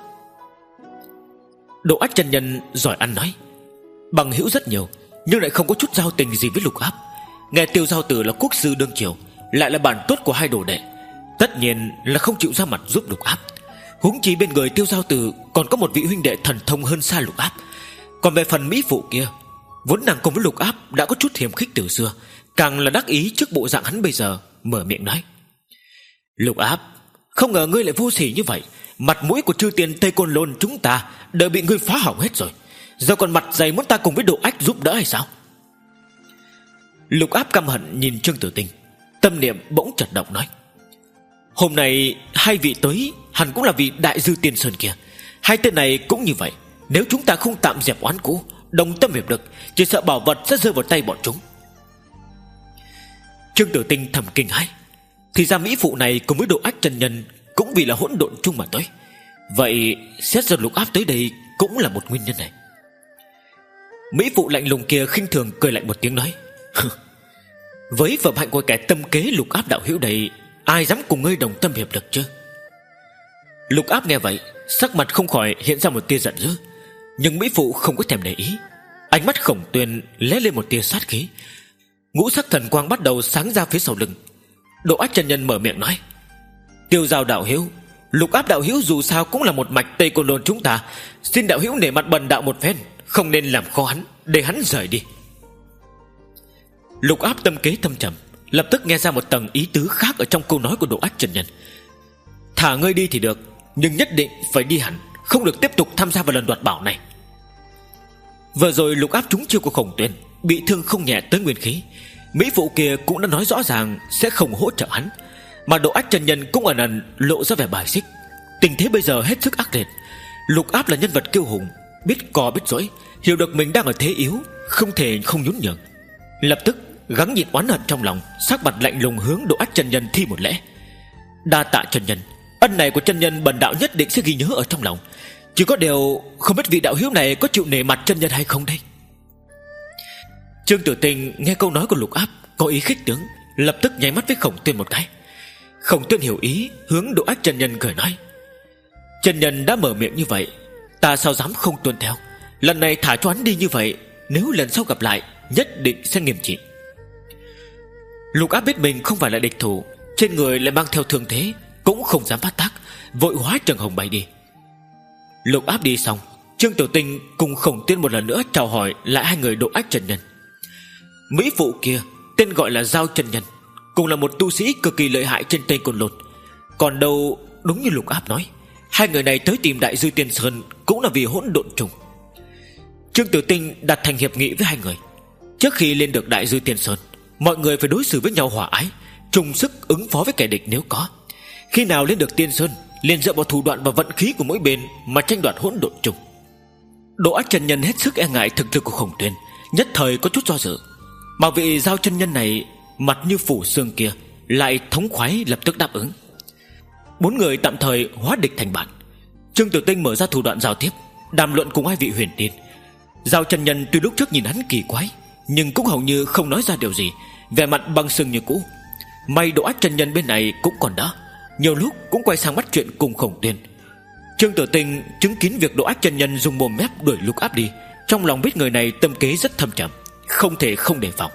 Độ ách chân nhân giỏi ăn nói: bằng hữu rất nhiều, nhưng lại không có chút giao tình gì với Lục Áp. Nghe Tiêu Giao Tử là quốc sư đương triều, lại là bạn tốt của hai đồ đệ, tất nhiên là không chịu ra mặt giúp Lục Áp. Huống chi bên người Tiêu Giao Tử còn có một vị huynh đệ thần thông hơn xa Lục Áp. Còn về phần mỹ phụ kia, vốn nàng cùng với Lục Áp đã có chút hiềm khích từ xưa, càng là đắc ý trước bộ dạng hắn bây giờ, mở miệng nói: Lục Áp, không ngờ ngươi lại vô sỉ như vậy, mặt mũi của chư tiền Tây Côn Lôn chúng ta đều bị ngươi phá hỏng hết rồi, giờ còn mặt dày muốn ta cùng với Độ Ách giúp đỡ hay sao? Lục Áp căm hận nhìn Trương Tử Tinh, tâm niệm bỗng chợt động nói: hôm nay hai vị tới hẳn cũng là vì Đại Dư Tiên Sơn kia. Hai tên này cũng như vậy, nếu chúng ta không tạm dẹp oán cũ, đồng tâm hiệp lực, chỉ sợ bảo vật sẽ rơi vào tay bọn chúng. Trương Tử Tinh thầm kinh hãi, thì ra mỹ phụ này cùng với Độ Ách chân nhân cũng vì là hỗn độn chung mà tới. Vậy xét ra Lục Áp tới đây cũng là một nguyên nhân này. Mỹ phụ lạnh lùng kia khinh thường cười lạnh một tiếng nói: với phẩm hạnh của kẻ tâm kế Lục Áp đạo hữu đây, ai dám cùng ngươi đồng tâm hiệp lực chứ? Lục Áp nghe vậy, sắc mặt không khỏi hiện ra một tia giận dữ, nhưng mỹ phụ không có thèm để ý. Ánh mắt Khổng Tuyên lóe lên một tia sát khí, Ngũ sắc thần quang bắt đầu sáng ra phía sau lưng. Độ Ách chân nhân mở miệng nói: Tiêu Giao đạo hữu, Lục Áp đạo hữu dù sao cũng là một mạch Tây Côn Lôn chúng ta, xin đạo hữu nể mặt bần đạo một phen, không nên làm khó hắn, để hắn rời đi. Lục Áp tâm kế thâm trầm, lập tức nghe ra một tầng ý tứ khác ở trong câu nói của Độ Ách chân nhân. Thả ngươi đi thì được, nhưng nhất định phải đi hẳn, không được tiếp tục tham gia vào lần đoạt bảo này. Vừa rồi Lục Áp trúng chiêu của Khổng Tuyên, bị thương không nhẹ tới nguyên khí. Mỹ phụ kia cũng đã nói rõ ràng sẽ không hỗ trợ hắn, mà Độ Ách chân nhân cũng ẩn ẩn lộ ra vẻ bài xích. Tình thế bây giờ hết sức ác liệt. Lục Áp là nhân vật kiêu hùng, biết co biết dỗi, hiểu được mình đang ở thế yếu, không thể không nhún nhường. Lập tức gắng nhịn oán hận trong lòng, sắc mặt lạnh lùng hướng Độ Ách chân nhân thi một lễ. Đa tạ chân nhân, ân này của chân nhân bần đạo nhất định sẽ ghi nhớ ở trong lòng. Chỉ có điều không biết vị đạo hữu này có chịu nể mặt chân nhân hay không đây. Trương Tử Tinh nghe câu nói của Lục Áp có ý khích tướng, lập tức nháy mắt với Khổng Tuyên một cái. Khổng Tuyên hiểu ý, hướng Độ Ách chân nhân cười nói: Chân nhân đã mở miệng như vậy, ta sao dám không tuân theo. Lần này thả cho hắn đi như vậy, nếu lần sau gặp lại nhất định sẽ nghiêm trị. Lục Áp biết mình không phải là địch thủ, trên người lại mang theo thương thế, cũng không dám phát tác, vội hóa Trần Hồng bay đi. Lục Áp đi xong, Trương Tiểu Tinh cùng Khổng Tuyên một lần nữa chào hỏi lại hai người Độ Ách chân nhân. Mỹ phụ kia tên gọi là Giao chân nhân, cùng là một tu sĩ cực kỳ lợi hại trên Tây Côn Lôn. Còn đâu đúng như Lục Áp nói, hai người này tới tìm Đại Dư Tiên Sơn cũng là vì hỗn độn trùng. Trương Tiểu Tinh đặt thành hiệp nghị với hai người, trước khi lên được Đại Dư Tiên Sơn, mọi người phải đối xử với nhau hòa ái, chung sức ứng phó với kẻ địch nếu có. Khi nào lên được Tiên Sơn, liền dựa vào thủ đoạn và vận khí của mỗi bên mà tranh đoạt hỗn độn trùng. Độ Ách chân nhân hết sức e ngại thực lực của Khổng Tuyên, nhất thời có chút do dự. Mà vị Giao chân nhân này mặt như phủ xương kia lại thống khoái lập tức đáp ứng. Bốn người tạm thời hóa địch thành bạn. Trương Tiểu Tinh mở ra thủ đoạn giao tiếp, đàm luận cùng hai vị huyền tiên. Giao chân nhân tuy lúc trước nhìn hắn kỳ quái, nhưng cũng hầu như không nói ra điều gì, vẻ mặt băng sưng như cũ. May Độ Ách chân nhân bên này cũng còn đỡ, nhiều lúc cũng quay sang bắt chuyện cùng Khổng Tuyên. Trương Tiểu Tinh chứng kiến việc Độ Ách chân nhân dùng mồm mép đuổi Lục Áp đi, trong lòng biết người này tâm kế rất thâm trầm, không thể không đề phòng.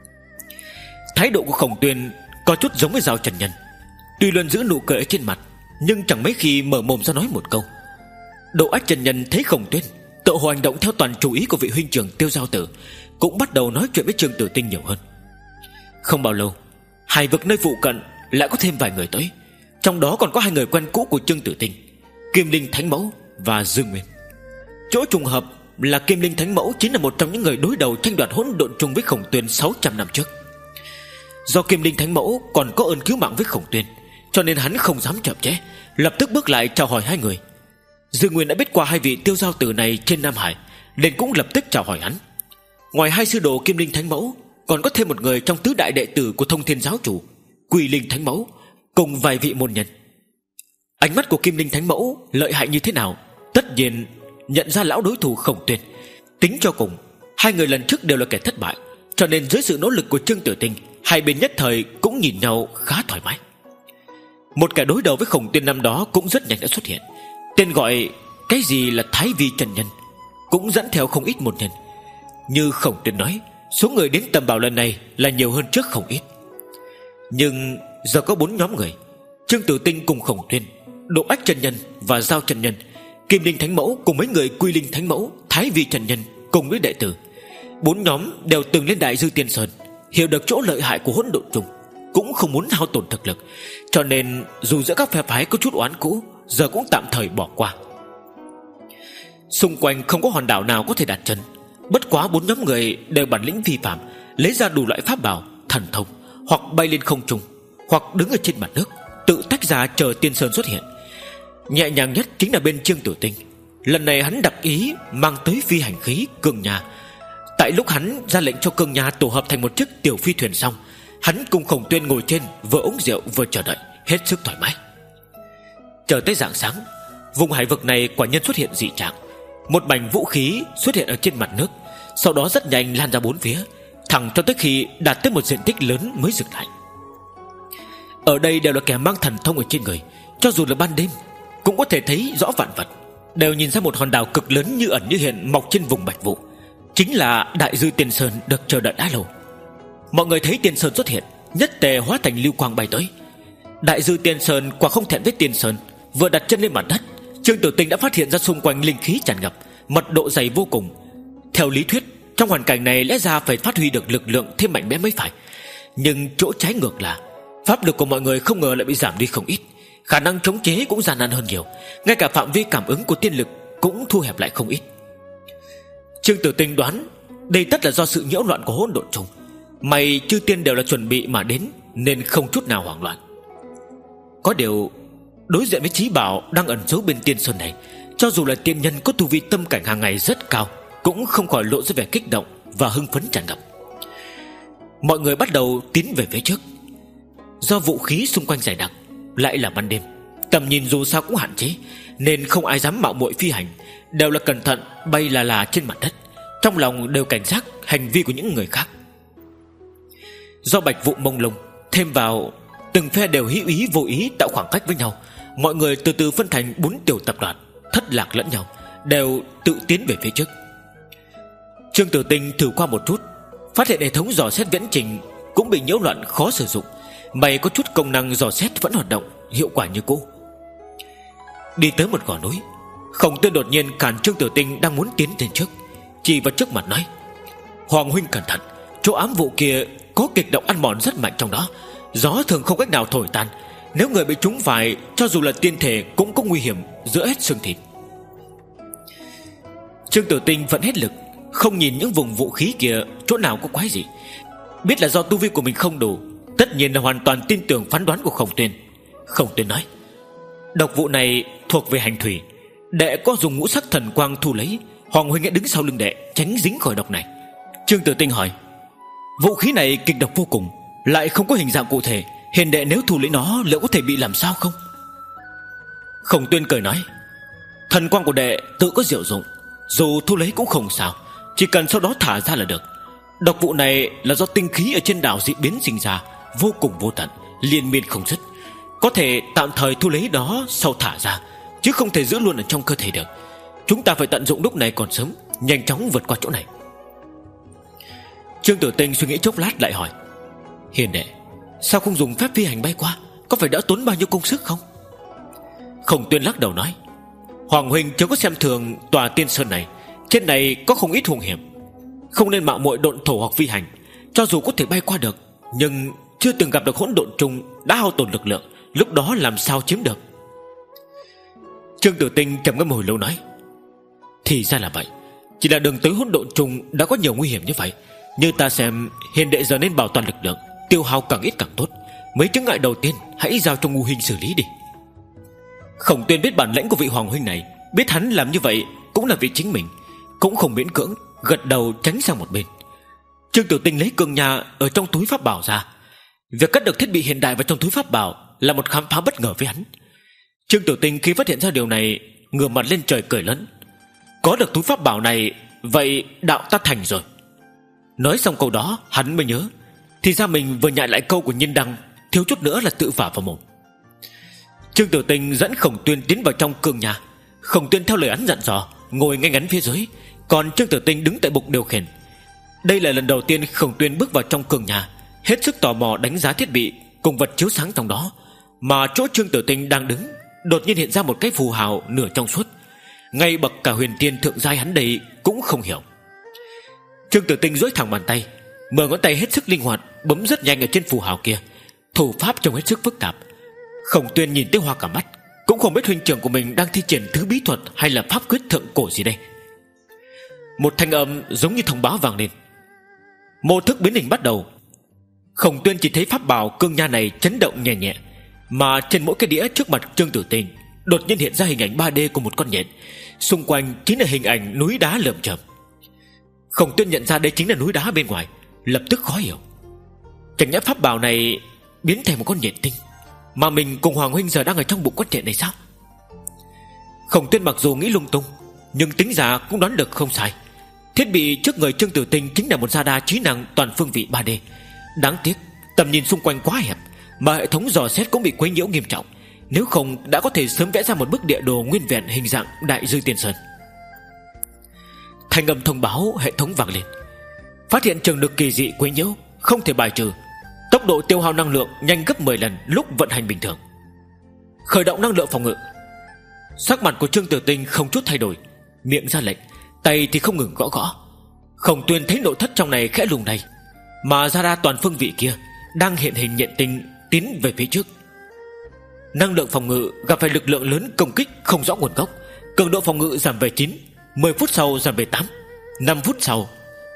Thái độ của Khổng Tuyên có chút giống với Giao chân nhân, tuy luôn giữ nụ cười ở trên mặt, nhưng chẳng mấy khi mở mồm ra nói một câu. Độ Ách chân nhân thấy Khổng Tuyên tự hồ hành động theo toàn chủ ý của vị huynh trưởng Tiêu Giao Tử, cũng bắt đầu nói chuyện với Trương Tử Tinh nhiều hơn. Không bao lâu, hải vực nơi phụ cận lại có thêm vài người tới, trong đó còn có hai người quen cũ của Trương Tử Tinh, Kim Linh Thánh Mẫu và Dương Nguyên. Chỗ trùng hợp là Kim Linh Thánh Mẫu chính là một trong những người đối đầu tranh đoạt hỗn độn trùng với Khổng Tuyên sáu trăm năm trước. Do Kim Linh Thánh Mẫu còn có ơn cứu mạng với Khổng Tuyên, cho nên hắn không dám chậm trễ, lập tức bước lại chào hỏi hai người. Dương Nguyên đã biết qua hai vị Tiêu Giao Tử này trên Nam Hải, nên cũng lập tức chào hỏi hắn. Ngoài hai sư đồ Kim Linh Thánh Mẫu, còn có thêm một người trong tứ đại đệ tử của Thông Thiên giáo chủ, Quỷ Linh Thánh Mẫu, cùng vài vị môn nhân. Ánh mắt của Kim Linh Thánh Mẫu lợi hại như thế nào, tất nhiên nhận ra lão đối thủ Khổng Tuyên. Tính cho cùng, hai người lần trước đều là kẻ thất bại, cho nên dưới sự nỗ lực của Trương Tử Tinh, hai bên nhất thời cũng nhìn nhau khá thoải mái. Một kẻ đối đầu với Khổng Tuyên năm đó cũng rất nhanh đã xuất hiện, tên gọi cái gì là Thái Vi chân nhân, cũng dẫn theo không ít môn nhân. Như Khổng Tuyên nói, số người đến tầm bảo lần này là nhiều hơn trước không ít. Nhưng giờ có bốn nhóm người: Trương Tử Tinh cùng Khổng Tuyên, Độ Ách chân nhân và Giao chân nhân, Kim Linh Thánh Mẫu cùng mấy người Quy Linh Thánh Mẫu, Thái Vi chân nhân cùng với đệ tử. Bốn nhóm đều từng lên Đại Dư Tiên Sơn, hiểu được chỗ lợi hại của hỗn độn trùng, cũng không muốn hao tổn thực lực, cho nên dù giữa các phe phái có chút oán cũ, giờ cũng tạm thời bỏ qua. Xung quanh không có hòn đảo nào có thể đặt chân, bất quá bốn nhóm người đều bản lĩnh phi phàm, lấy ra đủ loại pháp bảo, thần thông, hoặc bay lên không trung, hoặc đứng ở trên mặt nước, tự tách ra chờ Tiên Sơn xuất hiện. Nhẹ nhàng nhất chính là bên Trương Tử Tinh. Lần này hắn đặc ý mang tới phi hành khí Cương Nha. Tại lúc hắn ra lệnh cho Cương Nha tổ hợp thành một chiếc tiểu phi thuyền xong, hắn cùng Khổng Tuyên ngồi trên, vừa uống rượu vừa chờ đợi, hết sức thoải mái. Chờ tới rạng sáng, vùng hải vực này quả nhân xuất hiện dị trạng. Một mảnh vũ khí xuất hiện ở trên mặt nước, sau đó rất nhanh lan ra bốn phía, thẳng cho tới khi đạt tới một diện tích lớn mới dừng lại. Ở đây đều là kẻ mang thần thông ở trên người, cho dù là ban đêm cũng có thể thấy rõ vạn vật, đều nhìn ra một hòn đảo cực lớn như ẩn như hiện mọc trên vùng bạch vụ, chính là Đại Dư Tiên Sơn được chờ đợi đã lâu. Mọi người thấy Tiên Sơn xuất hiện, nhất tề hóa thành lưu quang bay tới. Đại dư Tiên Sơn quả không thẹn với Tiên Sơn, vừa đặt chân lên mặt đất, Trương Tử Tinh đã phát hiện ra xung quanh linh khí tràn ngập, mật độ dày vô cùng. Theo lý thuyết, trong hoàn cảnh này lẽ ra phải phát huy được lực lượng thêm mạnh mẽ mới phải. Nhưng chỗ trái ngược là pháp lực của mọi người không ngờ lại bị giảm đi không ít, khả năng chống chế cũng gian nan hơn nhiều, ngay cả phạm vi cảm ứng của tiên lực cũng thu hẹp lại không ít. Trương Tử Tinh đoán đây tất là do sự nhiễu loạn của hỗn độn trùng. May chư tiên đều là chuẩn bị mà đến, nên không chút nào hoảng loạn. Có điều đối diện với trí bảo đang ẩn giấu bên Tiên Sơn này, cho dù là tiên nhân có tu vi tâm cảnh hàng ngày rất cao, cũng không khỏi lộ ra vẻ kích động và hưng phấn tràn ngập. Mọi người bắt đầu tiến về phía trước. Do vũ khí xung quanh dày đặc, lại là ban đêm, tầm nhìn dù sao cũng hạn chế, nên không ai dám mạo muội phi hành, đều là cẩn thận bay là là trên mặt đất, trong lòng đều cảnh giác hành vi của những người khác. Do bạch vụ mông lung thêm vào, từng phe đều hữu ý vô ý tạo khoảng cách với nhau. Mọi người từ từ phân thành bốn tiểu tập đoàn, thất lạc lẫn nhau, đều tự tiến về phía trước. Trương Tử Tinh thử qua một chút, phát hiện hệ thống dò xét viễn trình cũng bị nhiễu loạn khó sử dụng. May có chút công năng dò xét vẫn hoạt động, hiệu quả như cũ. Đi tới một gò núi, Khổng Tuyên đột nhiên cản Trương Tử Tinh đang muốn tiến lên trước, chỉ vào trước mặt nói: Hoàng huynh cẩn thận, chỗ ám vụ kia có kịch độc ăn mòn rất mạnh trong đó, gió thường không cách nào thổi tan, nếu người bị trúng phải, cho dù là tiên thể cũng có nguy hiểm giữa hết xương thịt. Trương Tử Tinh vẫn hết lực, không nhìn những vùng vũ khí kia chỗ nào có quái gì, biết là do tu vi của mình không đủ, tất nhiên là hoàn toàn tin tưởng phán đoán của Khổng Tuyên. Khổng Tuyên nói: Độc vụ này thuộc về hành thủy, đệ có dùng ngũ sắc thần quang thu lấy, Hoàng huynh hãy đứng sau lưng đệ, tránh dính khỏi độc này. Trương Tử Tinh hỏi: Vũ khí này kịch độc vô cùng, lại không có hình dạng cụ thể, hiền đệ nếu thu lấy nó liệu có thể bị làm sao không? Khổng Tuyên cười nói: Thần quang của đệ tự có diệu dụng, dù thu lấy cũng không sao, chỉ cần sau đó thả ra là được. Độc vụ này là do tinh khí ở trên đảo dị biến sinh ra, vô cùng vô tận, liên miên không dứt. Có thể tạm thời thu lấy đó sau thả ra, chứ không thể giữ luôn ở trong cơ thể được. Chúng ta phải tận dụng lúc này còn sớm, nhanh chóng vượt qua chỗ này. Trương Tử Tinh suy nghĩ chốc lát lại hỏi: Hiền đệ, sao không dùng phép phi hành bay qua, có phải đỡ tốn bao nhiêu công sức không? Khổng Tuyên lắc đầu nói: Hoàng huynh chớ có xem thường tòa Tiên Sơn này, trên này có không ít hung hiểm, không nên mạo muội độn thổ hoặc phi hành. Cho dù có thể bay qua được, nhưng chưa từng gặp được hỗn độn trùng đã hao tổn lực lượng, lúc đó làm sao chiếm được? Trương Tử Tinh trầm ngâm hồi lâu nói: Thì ra là vậy, chỉ là đường tới hỗn độn trùng đã có nhiều nguy hiểm như vậy. Như ta xem, hiền đệ giờ nên bảo toàn lực lượng, tiêu hao càng ít càng tốt. Mấy chướng ngại đầu tiên hãy giao cho Ngô huynh xử lý đi. Khổng Tuyên biết bản lĩnh của vị hoàng huynh này, biết hắn làm như vậy cũng là vì chính mình, cũng không miễn cưỡng, gật đầu tránh sang một bên. Trương Tử Tinh lấy cương nha ở trong túi pháp bảo ra. Việc cất được thiết bị hiện đại vào trong túi pháp bảo là một khám phá bất ngờ với hắn. Trương Tử Tinh khi phát hiện ra điều này, ngửa mặt lên trời cười lớn: Có được túi pháp bảo này, vậy đạo ta thành rồi. Nói xong câu đó, hắn mới nhớ, thì ra mình vừa nhại lại câu của Nhiên Đăng, thiếu chút nữa là tự vả vào mồm. Trương Tử Tinh dẫn Khổng Tuyên tiến vào trong cương nhà. Khổng Tuyên theo lời hắn dặn dò ngồi ngay ngắn phía dưới, còn Trương Tử Tinh đứng tại bục điều khiển. Đây là lần đầu tiên Khổng Tuyên bước vào trong cương nhà, hết sức tò mò đánh giá thiết bị cùng vật chiếu sáng trong đó. Mà chỗ Trương Tử Tinh đang đứng, đột nhiên hiện ra một cái phù hào nửa trong suốt, ngay bậc cả huyền tiên thượng giai hắn đây cũng không hiểu. Trương Tử Tinh duỗi thẳng bàn tay, mở ngón tay hết sức linh hoạt, bấm rất nhanh ở trên phù hào kia. Thủ pháp trông hết sức phức tạp. Khổng Tuyên nhìn tới hoa cả mắt, cũng không biết huynh trưởng của mình đang thi triển thứ bí thuật hay là pháp quyết thượng cổ gì đây. Một thanh âm giống như thông báo vang lên: Mô thức biến hình bắt đầu. Khổng Tuyên chỉ thấy pháp bảo cương nha này chấn động nhẹ nhẹ, mà trên mỗi cái đĩa trước mặt Trương Tử Tinh đột nhiên hiện ra hình ảnh ba D của một con nhện, xung quanh chính là hình ảnh núi đá lởm chởm. Khổng Tuyên nhận ra đây chính là núi đá bên ngoài, lập tức khó hiểu. Chẳng nhẽ pháp bảo này biến thành một con nhện tinh, mà mình cùng Hoàng huynh giờ đang ở trong bụng con nhện này sao? Khổng Tuyên mặc dù nghĩ lung tung, nhưng tính ra cũng đoán được không sai. Thiết bị trước người Trương Tử Tinh chính là một radar trí năng toàn phương vị ba D. Đáng tiếc tầm nhìn xung quanh quá hẹp, mà hệ thống dò xét cũng bị quấy nhiễu nghiêm trọng, nếu không đã có thể sớm vẽ ra một bức địa đồ nguyên vẹn hình dạng Đại Dư Tiên Sơn. Thanh âm thông báo hệ thống vang lên. Phát hiện trường lực kỳ dị quấy nhiễu, không thể bài trừ. Tốc độ tiêu hao năng lượng nhanh gấp mười lần lúc vận hành bình thường. Khởi động năng lượng phòng ngự. Sắc mặt của Trương Tử Tinh không chút thay đổi, miệng ra lệnh, tay thì không ngừng gõ gõ. Khổng Tuyên thấy nội thất trong này khẽ lung lay, mà ra ra toàn phương vị kia đang hiện hình nhện tinh tiến về phía trước. Năng lượng phòng ngự gặp phải lực lượng lớn công kích không rõ nguồn gốc, cường độ phòng ngự giảm về chín, mười phút sau giảm về tám, năm phút sau.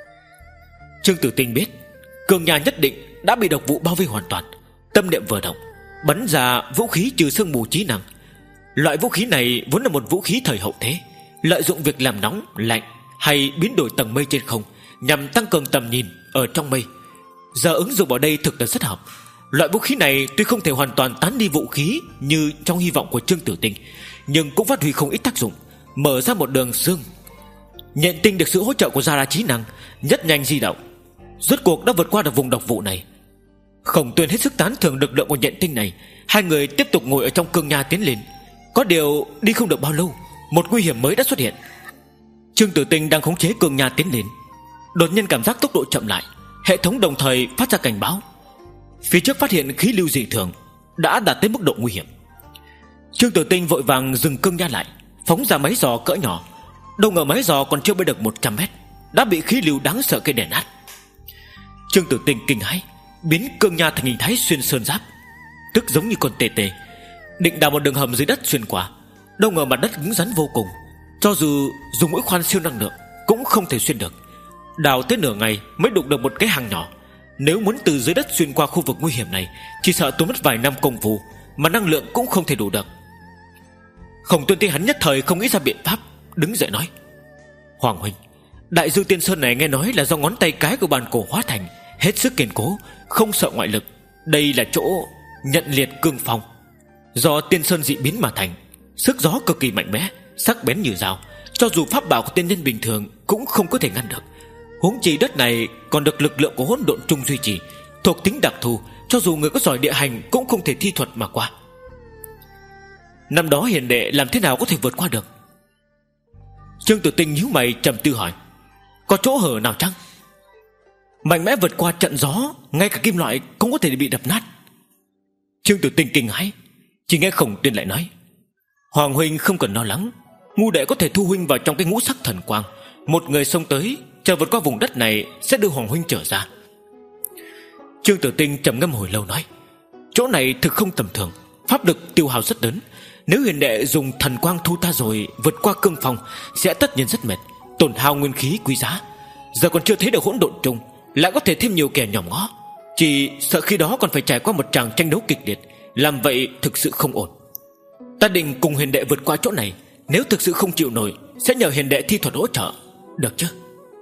Trương Tử Tinh biết cường nhà nhất định đã bị độc vụ bao vây hoàn toàn. Tâm niệm vừa động, bắn ra vũ khí trừ sương mù trí năng. Loại vũ khí này vốn là một vũ khí thời hậu thế, lợi dụng việc làm nóng, lạnh hay biến đổi tầng mây trên không nhằm tăng cường tầm nhìn ở trong mây. Giờ ứng dụng vào đây thực là rất hợp. Loại vũ khí này tuy không thể hoàn toàn tán đi vũ khí như trong hy vọng của Trương Tử Tinh, nhưng cũng phát huy không ít tác dụng, mở ra một đường xương. Nhện tinh được sự hỗ trợ của Gia Ra trí năng, nhất nhanh di động, rốt cuộc đã vượt qua được vùng độc vụ này. Khổng Tuyên hết sức tán thưởng lực lượng của nhện tinh này. Hai người tiếp tục ngồi ở trong cương nha tiến lên. Có điều đi không được bao lâu, một nguy hiểm mới đã xuất hiện. Trương Tử Tinh đang khống chế cương nha tiến lên, đột nhiên cảm giác tốc độ chậm lại. Hệ thống đồng thời phát ra cảnh báo. Phía trước phát hiện khí lưu dị thường, đã đạt tới mức độ nguy hiểm. Trương Tử Tinh vội vàng dừng cương nha lại, phóng ra máy giò cỡ nhỏ. Đâu ngờ máy giò còn chưa bay được một trăm mét đã bị khí lưu đáng sợ kia đè nát. Trương Tử Tinh kinh hãi, biến cương nha thành hình thái xuyên sơn giáp, tức giống như con tê tê, định đào một đường hầm dưới đất xuyên qua. Đâu ngờ mặt đất cứng rắn vô cùng, cho dù dùng mũi khoan siêu năng lượng cũng không thể xuyên được. Đào tới nửa ngày mới đụng được một cái hang nhỏ. Nếu muốn từ dưới đất xuyên qua khu vực nguy hiểm này, chỉ sợ tốn mất vài năm công phu, mà năng lượng cũng không thể đủ được. Khổng Tuyên thấy hắn nhất thời không nghĩ ra biện pháp, đứng dậy nói: Hoàng huynh, Đại Dương Tiên Sơn này nghe nói là do ngón tay cái của bàn cổ hóa thành, hết sức kiên cố, không sợ ngoại lực. Đây là chỗ nhận liệt cương phong, do tiên sơn dị biến mà thành, sức gió cực kỳ mạnh mẽ, sắc bén như dao, cho dù pháp bảo của tiên nhân bình thường cũng không có thể ngăn được. Huống chi đất này còn được lực lượng của hỗn độn chung duy trì, thuộc tính đặc thù, cho dù người có giỏi địa hành cũng không thể thi thuật mà qua. Năm đó hiền đệ làm thế nào có thể vượt qua được? Trương Tử Tinh nhíu mày trầm tư hỏi: Có chỗ hở nào chăng? Mạnh mẽ vượt qua trận gió, ngay cả kim loại cũng có thể bị đập nát. Trương Tử Tinh kinh hãi, chỉ nghe Khổng Tuyên lại nói: Hoàng huynh không cần lo lắng, ngu đệ có thể thu huynh vào trong cái ngũ sắc thần quang. Một người xông tới, chờ vượt qua vùng đất này sẽ đưa Hoàng huynh trở ra. Trương Tử Tinh trầm ngâm hồi lâu nói: Chỗ này thực không tầm thường, pháp lực tiêu hao rất lớn. Nếu hiền đệ dùng thần quang thu ta rồi vượt qua cương phong, sẽ tất nhiên rất mệt, tổn hao nguyên khí quý giá. Giờ còn chưa thấy được hỗn độn chung, lại có thể thêm nhiều kẻ nhòm ngó, chỉ sợ khi đó còn phải trải qua một tràng tranh đấu kịch liệt. Làm vậy thực sự không ổn. Ta định cùng hiền đệ vượt qua chỗ này, nếu thực sự không chịu nổi sẽ nhờ hiền đệ thi thuật hỗ trợ, được chứ?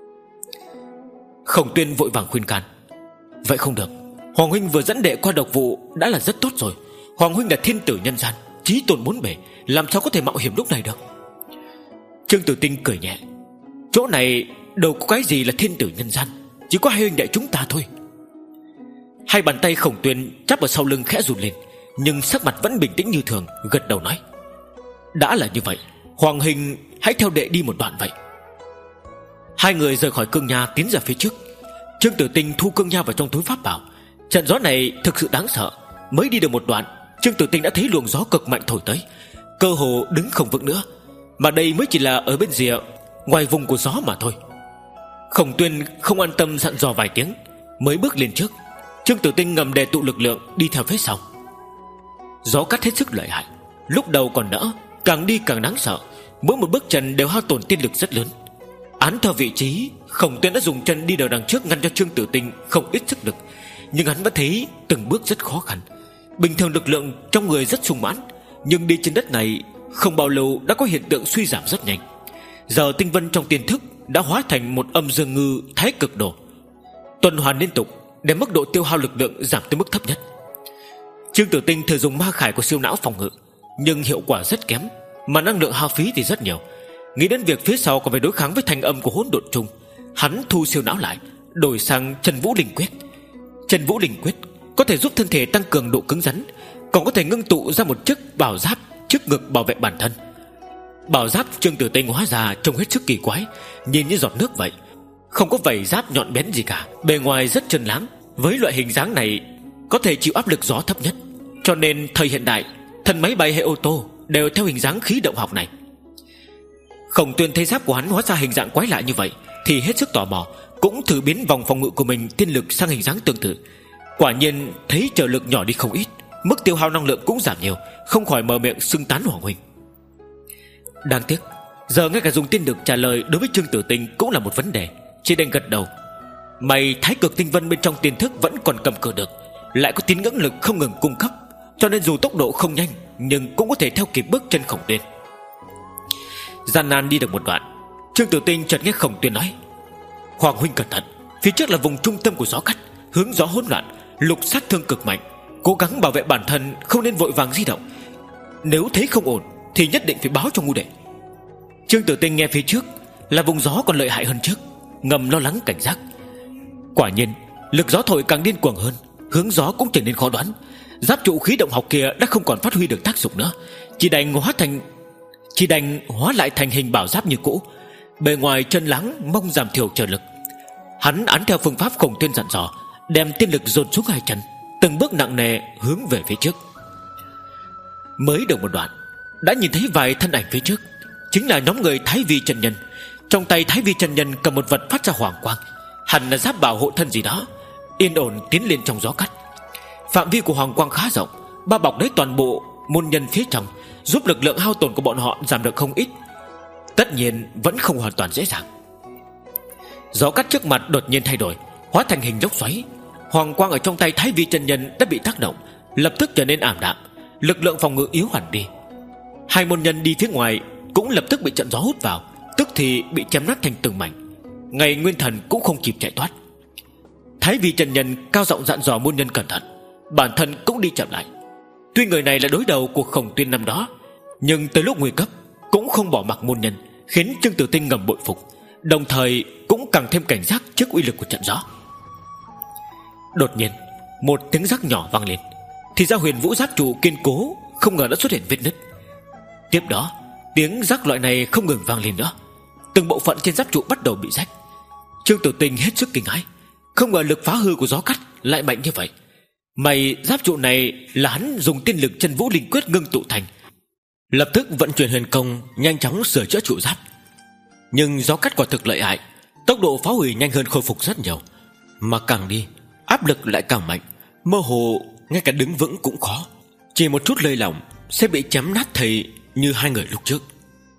Khổng Tuyên vội vàng khuyên can: Vậy không được, Hoàng huynh vừa dẫn đệ qua độc vụ đã là rất tốt rồi. Hoàng huynh là thiên tử nhân gian, chí tôn bốn bể, làm sao có thể mạo hiểm lúc này được? Trương Tử Tinh cười nhẹ: Chỗ này đâu có cái gì là thiên tử nhân gian, chỉ có hai huynh đệ chúng ta thôi. Hai bàn tay Khổng Tuyên chắp ở sau lưng khẽ run lên, nhưng sắc mặt vẫn bình tĩnh như thường, gật đầu nói: Đã là như vậy, Hoàng huynh hãy theo đệ đi một đoạn vậy. Hai người rời khỏi cương nha tiến ra phía trước. Trương Tử Tinh thu cương nha vào trong túi pháp bảo. Trận gió này thực sự đáng sợ. Mới đi được một đoạn, Trương Tử Tinh đã thấy luồng gió cực mạnh thổi tới, cơ hồ đứng không vững nữa. Mà đây mới chỉ là ở bên rìa ngoài vùng của gió mà thôi. Khổng Tuyên không an tâm dặn dò vài tiếng, mới bước lên trước. Trương Tử Tinh ngầm đề tụ lực lượng đi theo phía sau. Gió cắt hết sức lợi hại, lúc đầu còn đỡ, càng đi càng đáng sợ. Mỗi một bước chân đều hao tổn tiên lực rất lớn. Án theo vị trí, Khổng Tuyên đã dùng chân đi đầu đằng trước ngăn cho Trương Tử Tinh không ít sức lực, nhưng hắn vẫn thấy từng bước rất khó khăn. Bình thường lực lượng trong người rất sung mãn, nhưng đi trên đất này không bao lâu đã có hiện tượng suy giảm rất nhanh. Giờ tinh vân trong tiên thức đã hóa thành một âm dương ngư thái cực đồ, tuần hoàn liên tục để mức độ tiêu hao lực lượng giảm tới mức thấp nhất. Trương Tử Tinh thử dùng ma khải của siêu não phòng ngự, nhưng hiệu quả rất kém, mà năng lượng hao phí thì rất nhiều. Nghĩ đến việc phía sau còn phải đối kháng với thanh âm của hỗn độn chung, hắn thu siêu não lại, đổi sang Trần Vũ Linh Quyết. Trần Vũ Linh Quyết có thể giúp thân thể tăng cường độ cứng rắn, còn có thể ngưng tụ ra một chiếc bảo giáp trước ngực bảo vệ bản thân. Bảo giáp Trương Tử Tinh hóa ra trông hết sức kỳ quái, nhìn như giọt nước vậy, không có vảy giáp nhọn bén gì cả, bề ngoài rất trơn láng, Với loại hình dáng này có thể chịu áp lực gió thấp nhất, cho nên thời hiện đại thân máy bay hay ô tô đều theo hình dáng khí động học này. Khổng Tuyên thấy giáp của hắn hóa ra hình dạng quái lạ như vậy thì hết sức tò mò, cũng thử biến vòng phòng ngự của mình tiên lực sang hình dáng tương tự. Quả nhiên thấy trợ lực nhỏ đi không ít, mức tiêu hao năng lượng cũng giảm nhiều, không khỏi mở miệng xưng tán Hoàng huynh. Đáng tiếc giờ ngay cả dùng tiên lực trả lời đối với Trương Tử Tinh cũng là một vấn đề, chỉ đành gật đầu. May Thái Cực Tinh Vân bên trong tiên thức vẫn còn cầm cự được, lại có tín ngưỡng lực không ngừng cung cấp, cho nên dù tốc độ không nhanh nhưng cũng có thể theo kịp bước chân Khổng Tuyên. Gian nan đi được một đoạn, Trương Tử Tinh chợt nghe Khổng Tuyên nói: Hoàng huynh cẩn thận, phía trước là vùng trung tâm của gió cắt, hướng gió hỗn loạn, lục sát thương cực mạnh, cố gắng bảo vệ bản thân, không nên vội vàng di động. Nếu thấy không ổn thì nhất định phải báo cho ngu đệ. Trương Tử Tinh nghe phía trước là vùng gió còn lợi hại hơn trước, ngầm lo lắng cảnh giác. Quả nhiên lực gió thổi càng điên cuồng hơn, hướng gió cũng trở nên khó đoán. Giáp trụ khí động học kia đã không còn phát huy được tác dụng nữa, chỉ đành hóa thành chỉ đành hóa lại thành hình bảo giáp như cũ, bề ngoài chân láng mong giảm thiểu trợ lực. Hắn án theo phương pháp Khổng Tuyên dặn dò, đem tiên lực dồn xuống hai chân, từng bước nặng nề hướng về phía trước. Mới được một đoạn đã nhìn thấy vài thân ảnh phía trước, chính là nhóm người Thái Vi chân nhân. Trong tay Thái Vi chân nhân cầm một vật phát ra hoàng quang, hẳn là giáp bảo hộ thân gì đó, yên ổn tiến lên trong gió cắt. Phạm vi của hoàng quang khá rộng, bao bọc lấy toàn bộ môn nhân phía trong, giúp lực lượng hao tổn của bọn họ giảm được không ít. Tất nhiên vẫn không hoàn toàn dễ dàng. Gió cắt trước mặt đột nhiên thay đổi, hóa thành hình dốc xoáy. Hoàng quang ở trong tay Thái Vi chân nhân đã bị tác động, lập tức trở nên ảm đạm, lực lượng phòng ngự yếu hẳn đi. Hai môn nhân đi phía ngoài cũng lập tức bị trận gió hút vào, tức thì bị chém nát thành từng mảnh. Ngay nguyên thần cũng không kịp chạy thoát. Thái Vi chân nhân cao giọng dặn dò môn nhân cẩn thận, bản thân cũng đi chậm lại. Tuy người này là đối đầu của Khổng Tuyên năm đó, nhưng tới lúc nguy cấp cũng không bỏ mặc môn nhân, khiến Trương Tử Tinh ngầm bội phục, đồng thời cũng càng thêm cảnh giác trước uy lực của trận gió. Đột nhiên một tiếng rắc nhỏ vang lên, thì ra huyền vũ giáp trụ kiên cố không ngờ đã xuất hiện vết nứt. Tiếp đó tiếng rắc loại này không ngừng vang lên nữa, từng bộ phận trên giáp trụ bắt đầu bị rách. Trương Tử Tinh hết sức kinh hãi, không ngờ lực phá hư của gió cắt lại mạnh như vậy. May giáp trụ này là hắn dùng tiên lực chân vũ linh quyết ngưng tụ thành, lập tức vận chuyển huyền công nhanh chóng sửa chữa trụ giáp. Nhưng gió cắt quả thực lợi hại, tốc độ phá hủy nhanh hơn khôi phục rất nhiều, mà càng đi áp lực lại càng mạnh, mơ hồ ngay cả đứng vững cũng khó, chỉ một chút lơi lỏng sẽ bị chém nát thây như hai người lúc trước.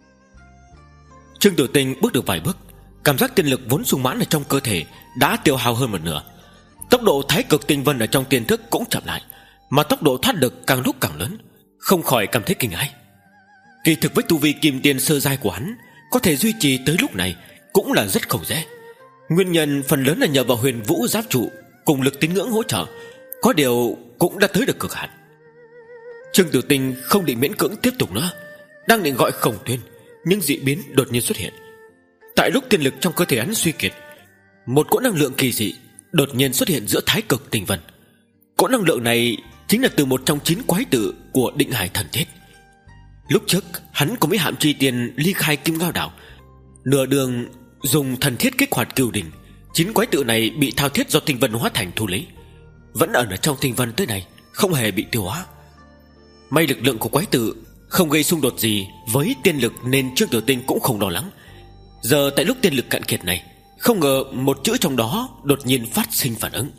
Trương Tử Tinh bước được vài bước, cảm giác tiên lực vốn sung mãn ở trong cơ thể đã tiêu hao hơn một nửa. Tốc độ Thái Cực Tinh Vân ở trong tiên thức cũng chậm lại, mà tốc độ thoát lực càng lúc càng lớn, không khỏi cảm thấy kinh hãi. Kỳ thực với tu vi kim tiên sơ giai của hắn, có thể duy trì tới lúc này cũng là rất không dễ. Nguyên nhân phần lớn là nhờ vào huyền vũ giáp trụ cùng lực tín ngưỡng hỗ trợ, có điều cũng đã tới được cực hạn. Trương Tử Tinh không định miễn cưỡng tiếp tục nữa, đang định gọi Khổng Tuyên, nhưng dị biến đột nhiên xuất hiện. Tại lúc tiên lực trong cơ thể hắn suy kiệt, một cỗ năng lượng kỳ dị đột nhiên xuất hiện giữa Thái Cực Tinh Vân. Cỗ năng lượng này chính là từ một trong chín quái tự của Định Hải Thần Thiết. Lúc trước hắn cùng với Hạm Chi Tiên ly khai Kim Ngao Đảo, nửa đường dùng thần thiết kích hoạt cửu đỉnh, chín quái tự này bị thao thiết do Tinh Vân hóa thành thu lấy, vẫn ẩn ở trong Tinh Vân tới này, không hề bị tiêu hóa. May lực lượng của quái tự không gây xung đột gì với tiên lực nên Trương Tử Tinh cũng không lo lắng. Giờ tại lúc tiên lực cạn kiệt này, không ngờ một chữ trong đó đột nhiên phát sinh phản ứng.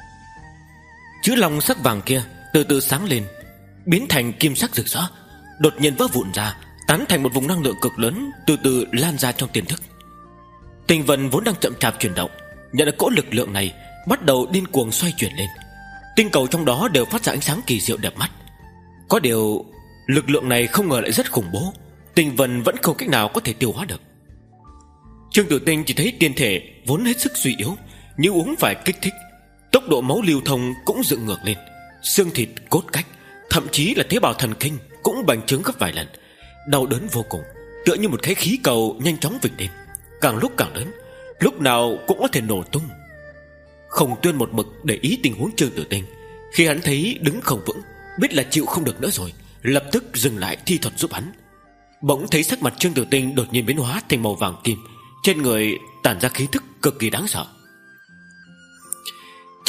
Chữ long sắc vàng kia từ từ sáng lên, biến thành kim sắc rực rỡ, đột nhiên vỡ vụn ra, tán thành một vùng năng lượng cực lớn, từ từ lan ra trong tiềm thức. Tinh Vân vốn đang chậm chạp chuyển động, nhận được cỗ lực lượng này bắt đầu điên cuồng xoay chuyển lên. Tinh cầu trong đó đều phát ra ánh sáng kỳ diệu đẹp mắt. Có điều lực lượng này không ngờ lại rất khủng bố, Tinh Vân vẫn không cách nào có thể tiêu hóa được. Trương Tử Tinh chỉ thấy tiên thể vốn hết sức suy yếu, như uống phải kích thích, tốc độ máu lưu thông cũng dựng ngược lên, xương thịt cốt cách, thậm chí là tế bào thần kinh cũng bành trướng gấp vài lần, đau đớn vô cùng, tựa như một cái khí cầu nhanh chóng vịch lên, càng lúc càng lớn, lúc nào cũng có thể nổ tung. Khổng Tuyên một mực để ý tình huống Trương Tử Tinh, khi hắn thấy đứng không vững, biết là chịu không được nữa rồi, lập tức dừng lại thi thuật giúp hắn. Bỗng thấy sắc mặt Trương Tử Tinh đột nhiên biến hóa thành màu vàng kim, trên người tản ra khí tức cực kỳ đáng sợ.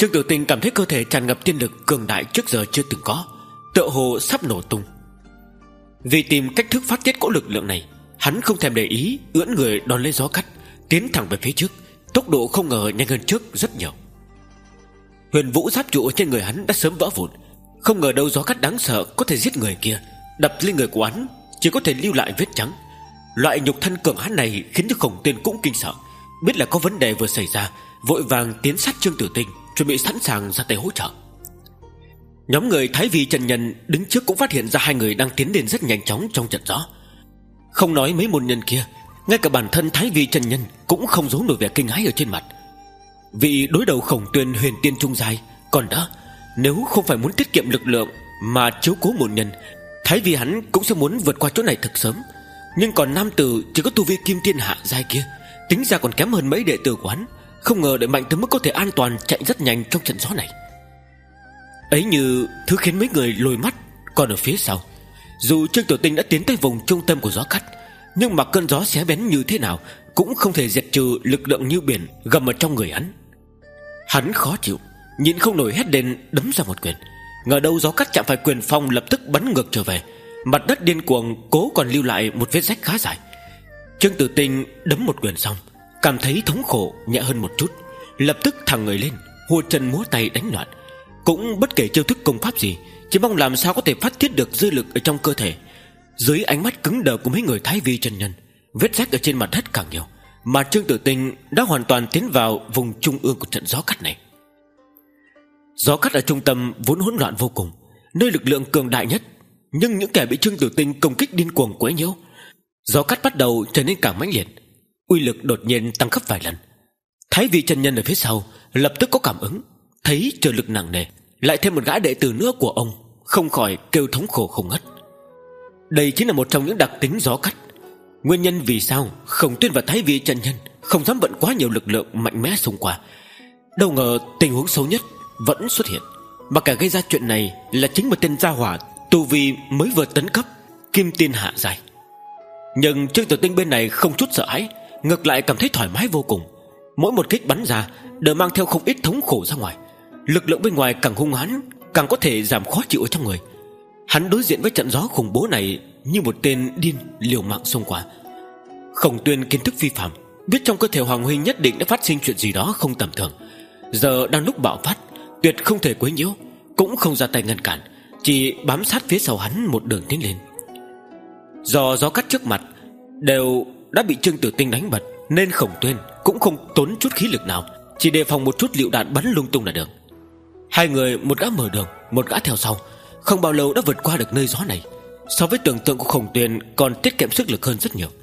Trương Tử Tinh cảm thấy cơ thể tràn ngập tiên lực cường đại trước giờ chưa từng có, tựa hồ sắp nổ tung. Vì tìm cách thức phát tiết cỗ lực lượng này, hắn không thèm để ý, ưỡn người đón lấy gió cắt, tiến thẳng về phía trước, tốc độ không ngờ nhanh hơn trước rất nhiều. Huyền vũ giáp trụ trên người hắn đã sớm vỡ vụn, không ngờ đâu gió cắt đáng sợ có thể giết người kia, đập lên người của hắn chỉ có thể lưu lại vết trắng. Loại nhục thân cường hãn này khiến cho Khổng Tuyên cũng kinh sợ, biết là có vấn đề vừa xảy ra, vội vàng tiến sát Trương Tử Tinh, chuẩn bị sẵn sàng ra tay hỗ trợ. Nhóm người Thái Vi chân nhân đứng trước cũng phát hiện ra hai người đang tiến đến rất nhanh chóng trong trận gió. Không nói mấy môn nhân kia, ngay cả bản thân Thái Vi chân nhân cũng không giấu nổi vẻ kinh hãi ở trên mặt. Vị đối đầu Khổng Tuyên huyền tiên trung giai còn đỡ, nếu không phải muốn tiết kiệm lực lượng mà chiếu cố môn nhân, Thái Vi hắn cũng sẽ muốn vượt qua chỗ này thật sớm. Nhưng còn nam tử chỉ có tu vi kim tiên hạ giai kia, tính ra còn kém hơn mấy đệ tử của hắn, không ngờ để mạnh tới mức có thể an toàn chạy rất nhanh trong trận gió này. Ấy như thứ khiến mấy người lùi mắt. Còn ở phía sau, dù Trương Tử Tinh đã tiến tới vùng trung tâm của gió cắt, nhưng mà cơn gió xé bén như thế nào cũng không thể diệt trừ lực lượng như biển gầm ở trong người hắn. Hắn khó chịu, nhịn không nổi hét lên đấm ra một quyền. Ngờ đâu gió cắt chạm phải quyền phong lập tức bắn ngược trở về, mặt đất điên cuồng cố còn lưu lại một vết rách khá dài. Trương Tử Tinh đấm một quyền xong, cảm thấy thống khổ nhẹ hơn một chút, lập tức thẳng người lên, hùa chân múa tay đánh loạn. Cũng bất kể chiêu thức công pháp gì, chỉ mong làm sao có thể phát tiết được dư lực ở trong cơ thể. Dưới ánh mắt cứng đờ của mấy người Thái Vi chân nhân, vết rách ở trên mặt đất càng nhiều, mà Trương Tử Tinh đã hoàn toàn tiến vào vùng trung ương của trận gió cắt này. Gió cắt ở trung tâm vốn hỗn loạn vô cùng, nơi lực lượng cường đại nhất, nhưng những kẻ bị Trương Tử Tinh công kích điên cuồng quấy nhiễu, gió cắt bắt đầu trở nên càng mãnh liệt, uy lực đột nhiên tăng gấp vài lần. Thái Vi chân nhân ở phía sau lập tức có cảm ứng, thấy trợ lực nặng nề, lại thêm một gã đệ tử nữa của ông, không khỏi kêu thống khổ không ngớt. Đây chính là một trong những đặc tính gió cắt, nguyên nhân vì sao Khổng Tuyên và Thái Vi chân nhân không dám vận quá nhiều lực lượng mạnh mẽ xung qua. Đâu ngờ tình huống xấu nhất vẫn xuất hiện, mà cả gây ra chuyện này là chính một tên gia hỏa tu vi mới vừa tấn cấp kim tiên hạ giai. Nhưng Trương Tử Tinh bên này không chút sợ hãi, ngược lại cảm thấy thoải mái vô cùng. Mỗi một kích bắn ra đều mang theo không ít thống khổ ra ngoài. Lực lượng bên ngoài càng hung hãn, càng có thể giảm khó chịu ở trong người. Hắn đối diện với trận gió khủng bố này như một tên điên liều mạng xông qua. Khổng Tuyên kiến thức phi phàm, biết trong cơ thể Hoàng Huynh nhất định đã phát sinh chuyện gì đó không tầm thường. Giờ đang lúc bạo phát, tuyệt không thể quấy nhiễu, cũng không ra tay ngăn cản, chỉ bám sát phía sau hắn một đường tiến lên. Do gió cắt trước mặt đều đã bị Trương Tử Tinh đánh bật, nên Khổng Tuyên cũng không tốn chút khí lực nào, chỉ đề phòng một chút lựu đạn bắn lung tung là được. Hai người, một gã mở đường, một gã theo sau, không bao lâu đã vượt qua được nơi gió này. So với tưởng tượng của Khổng Tuyên còn tiết kiệm sức lực hơn rất nhiều.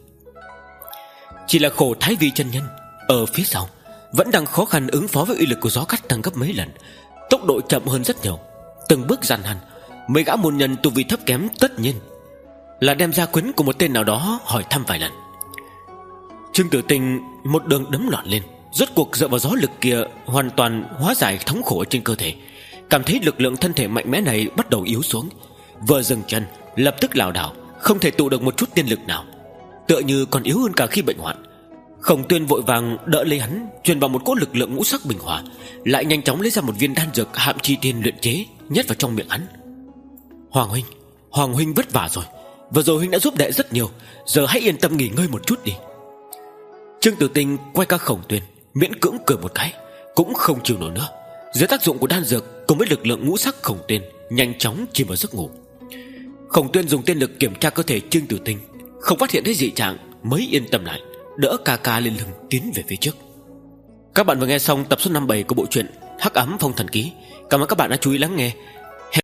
Chỉ là khổ Thái Vi chân nhân ở phía sau vẫn đang khó khăn ứng phó với uy lực của gió cắt tăng gấp mấy lần, tốc độ chậm hơn rất nhiều, từng bước gian nan. Mấy gã môn nhân tu vi thấp kém tất nhiên là đem gia quyến của một tên nào đó hỏi thăm vài lần. Trương Tử Tinh một đường đấm loạn lên, rốt cuộc dựa vào gió lực kia hoàn toàn hóa giải thống khổ trên cơ thể. Cảm thấy lực lượng thân thể mạnh mẽ này bắt đầu yếu xuống, vừa dừng chân lập tức lảo đảo, không thể tụ được một chút tiên lực nào, tựa như còn yếu hơn cả khi bệnh hoạn. Khổng Tuyên vội vàng đỡ lấy hắn, truyền vào một cỗ lực lượng ngũ sắc bình hòa, lại nhanh chóng lấy ra một viên đan dược hạm chi tiên luyện chế, nhét vào trong miệng hắn. Hoàng huynh, Hoàng huynh vất vả rồi, vừa rồi huynh đã giúp đệ rất nhiều, giờ hãy yên tâm nghỉ ngơi một chút đi. Trương Tử Tinh quay qua Khổng Tuyên, miễn cưỡng cười một cái, cũng không chịu nổi nữa. Dưới tác dụng của đan dược cùng với lực lượng ngũ sắc, Khổng Tuyên nhanh chóng chìm vào giấc ngủ. Khổng Tuyên dùng tiên lực kiểm tra cơ thể Trương Tử Tinh, không phát hiện thấy dị trạng mới yên tâm lại, đỡ ca ca lên lưng tiến về phía trước. Các bạn vừa nghe xong tập số năm mươi bảy của bộ truyện Hắc Ám Phong Thần Ký. Cảm ơn các bạn đã chú ý lắng nghe.